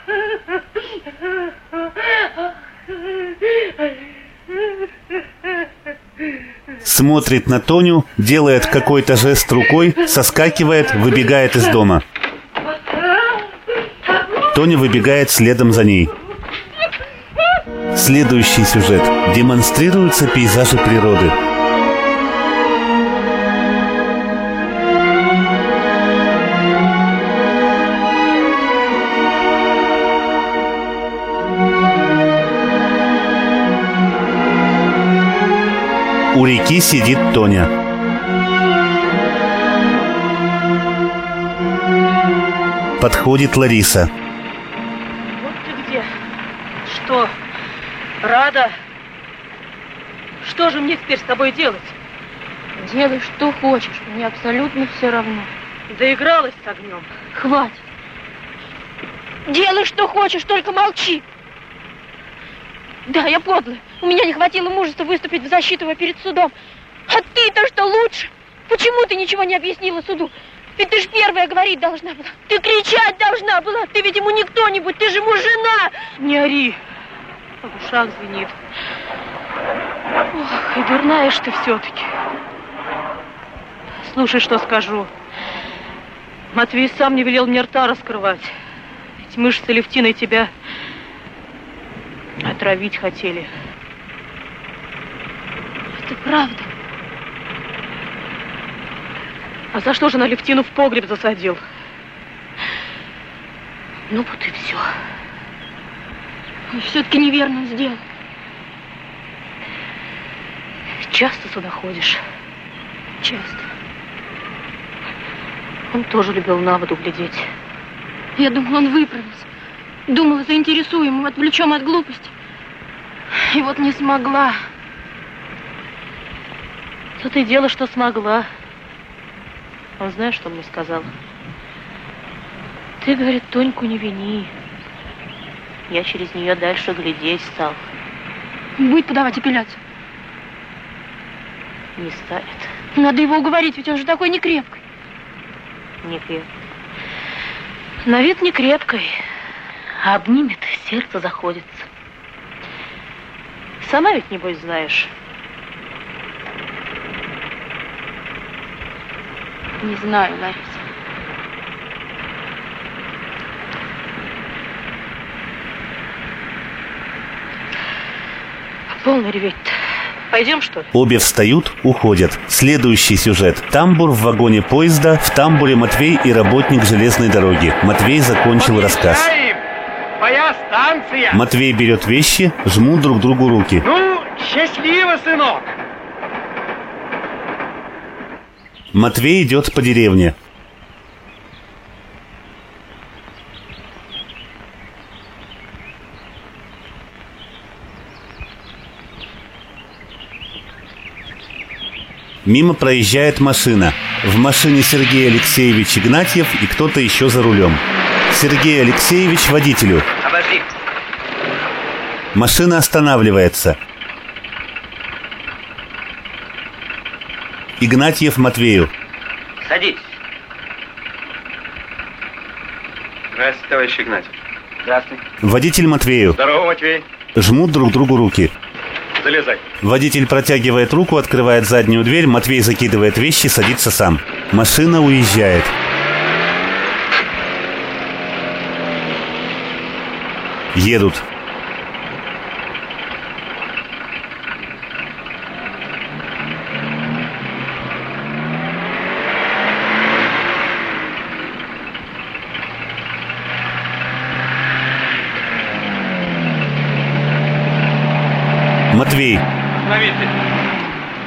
Смотрит на Тоню, делает какой-то жест рукой, соскакивает, выбегает из дома. Тоня выбегает следом за ней. Следующий сюжет. Демонстрируются пейзажи природы. У реки сидит Тоня. Подходит Лариса. Вот ты где? Что? Рада? Что же мне теперь с тобой делать? Делай, что хочешь. Мне абсолютно все равно. Доигралась с огнем. Хватит. Делай, что хочешь, только молчи. Да, я подлая. У меня не хватило мужества выступить в защиту его перед судом. А ты-то что лучше? Почему ты ничего не объяснила суду? Ведь ты ж первая говорить должна была. Ты кричать должна была. Ты ведь ему не кто-нибудь, ты же ему жена. Не ори. В ушах звенит. Ох, и дурная ж ты все-таки. Слушай, что скажу. Матвей сам не велел мне рта раскрывать. Ведь мы ж с Алевтиной тебя отравить хотели. Это правда. А за что же на Алевтину в погреб засадил? Ну вот и все. Все-таки неверно сделал. Часто сюда ходишь? Часто. Он тоже любил на воду глядеть. Я думала, он выправился. Думала, заинтересуем, отвлечем от глупости. И вот не смогла. То ты дело, что смогла. Он знаешь, что мне сказал? Ты, говорит, Тоньку не вини. Я через нее дальше глядеть стал. Будет подавать апелляцию? Не станет. Надо его уговорить, ведь он же такой некрепкий. Не крепкой. На вид не крепкой. А обнимет, сердце заходится. Сама ведь, небось, знаешь. Не знаю, Лариса. Полно реветь-то. Пойдем, что ли? Обе встают, уходят. Следующий сюжет. Тамбур в вагоне поезда. В тамбуре Матвей и работник железной дороги. Матвей закончил рассказ. Моя станция. Матвей берет вещи, жмут друг другу руки. Ну, счастливо, сынок. Матвей идет по деревне. Мимо проезжает машина. В машине Сергей Алексеевич Игнатьев и кто-то еще за рулем. Сергей Алексеевич водителю. Обожди. Машина останавливается. Игнатьев Матвею. Садись. Здравствуйте, товарищ Игнатьев. Здравствуй. Водитель Матвею. Здорово, Матвей. Жмут друг другу руки. Залезай. Водитель протягивает руку, открывает заднюю дверь. Матвей закидывает вещи, садится сам. Машина уезжает. Едут. Матвей. Остановите.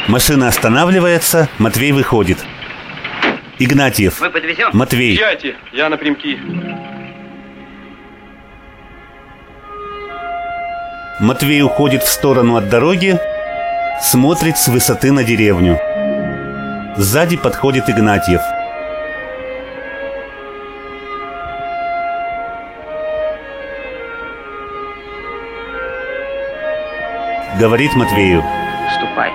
Машина останавливается, Матвей выходит. Игнатьев. Мы подвезем? Матвей. Езжайте, я напрямки. Матвей уходит в сторону от дороги, смотрит с высоты на деревню. Сзади подходит Игнатьев. Говорит Матвею. Ступай.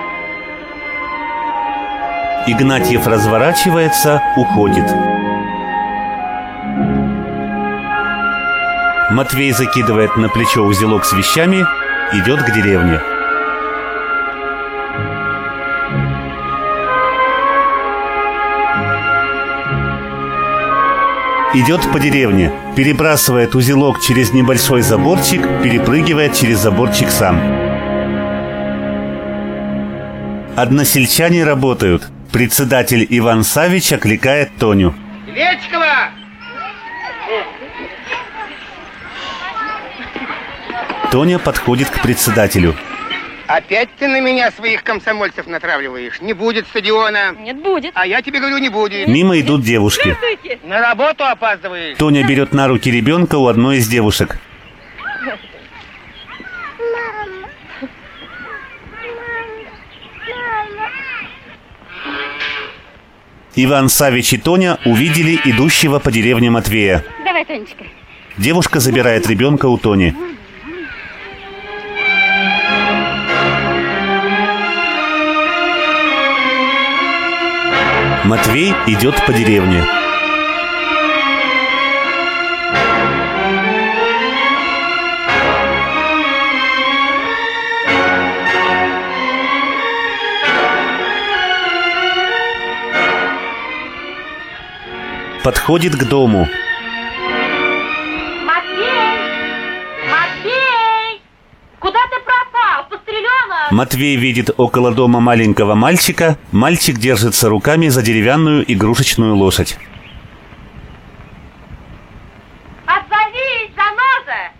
Игнатьев разворачивается, уходит. Матвей закидывает на плечо узелок с вещами, идет к деревне. Идет по деревне, перебрасывает узелок через небольшой заборчик, перепрыгивает через заборчик сам. Односельчане работают. Председатель Иван Савич окликает Тоню. Вечкова! Тоня подходит к председателю. Опять ты на меня своих комсомольцев натравливаешь? Не будет стадиона. Нет, будет. А я тебе говорю, не будет. Мимо идут девушки. На работу опаздываешь. Тоня берет на руки ребенка у одной из девушек. Иван Савич и Тоня увидели идущего по деревне Матвея. Давай, Тонечка. Девушка забирает ребенка у Тони. Матвей идет по деревне. Подходит к дому. Матвей! Матвей! Куда ты пропал, постреленок? Матвей видит около дома маленького мальчика. Мальчик держится руками за деревянную игрушечную лошадь. Отзовись, заноза!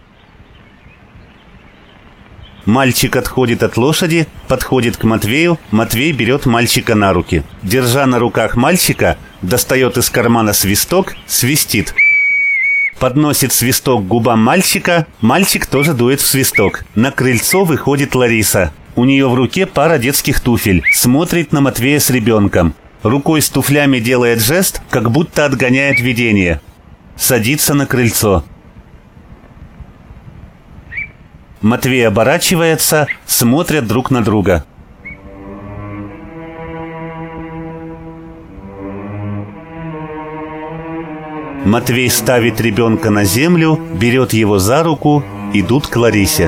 Мальчик отходит от лошади, подходит к Матвею. Матвей берет мальчика на руки. Держа на руках мальчика, достает из кармана свисток, свистит. Подносит свисток к губам мальчика. Мальчик тоже дует в свисток. На крыльцо выходит Лариса. У нее в руке пара детских туфель. Смотрит на Матвея с ребенком. Рукой с туфлями делает жест, как будто отгоняет видение. Садится на крыльцо. Матвей оборачивается, смотрят друг на друга. Матвей ставит ребенка на землю, берет его за руку, идут к Ларисе.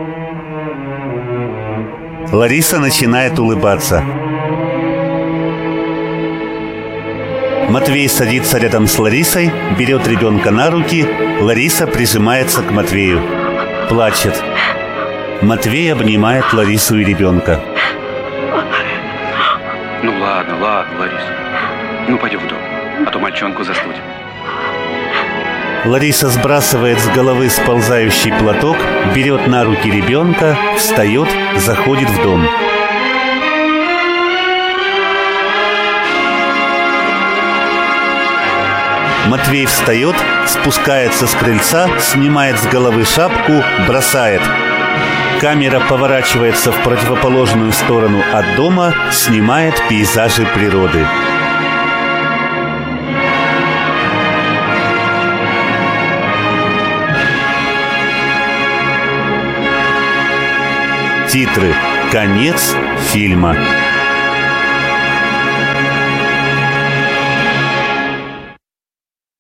Лариса начинает улыбаться. Матвей садится рядом с Ларисой, берет ребенка на руки. Лариса прижимается к Матвею. Плачет. Матвей обнимает Ларису и ребенка. Ну ладно, ладно, Лариса. Ну пойдем в дом, а то мальчонку застудим. Лариса сбрасывает с головы сползающий платок, берет на руки ребенка, встает, заходит в дом. Матвей встает, спускается с крыльца, снимает с головы шапку, бросает. Камера поворачивается в противоположную сторону от дома, снимает пейзажи природы. Титры. Конец фильма.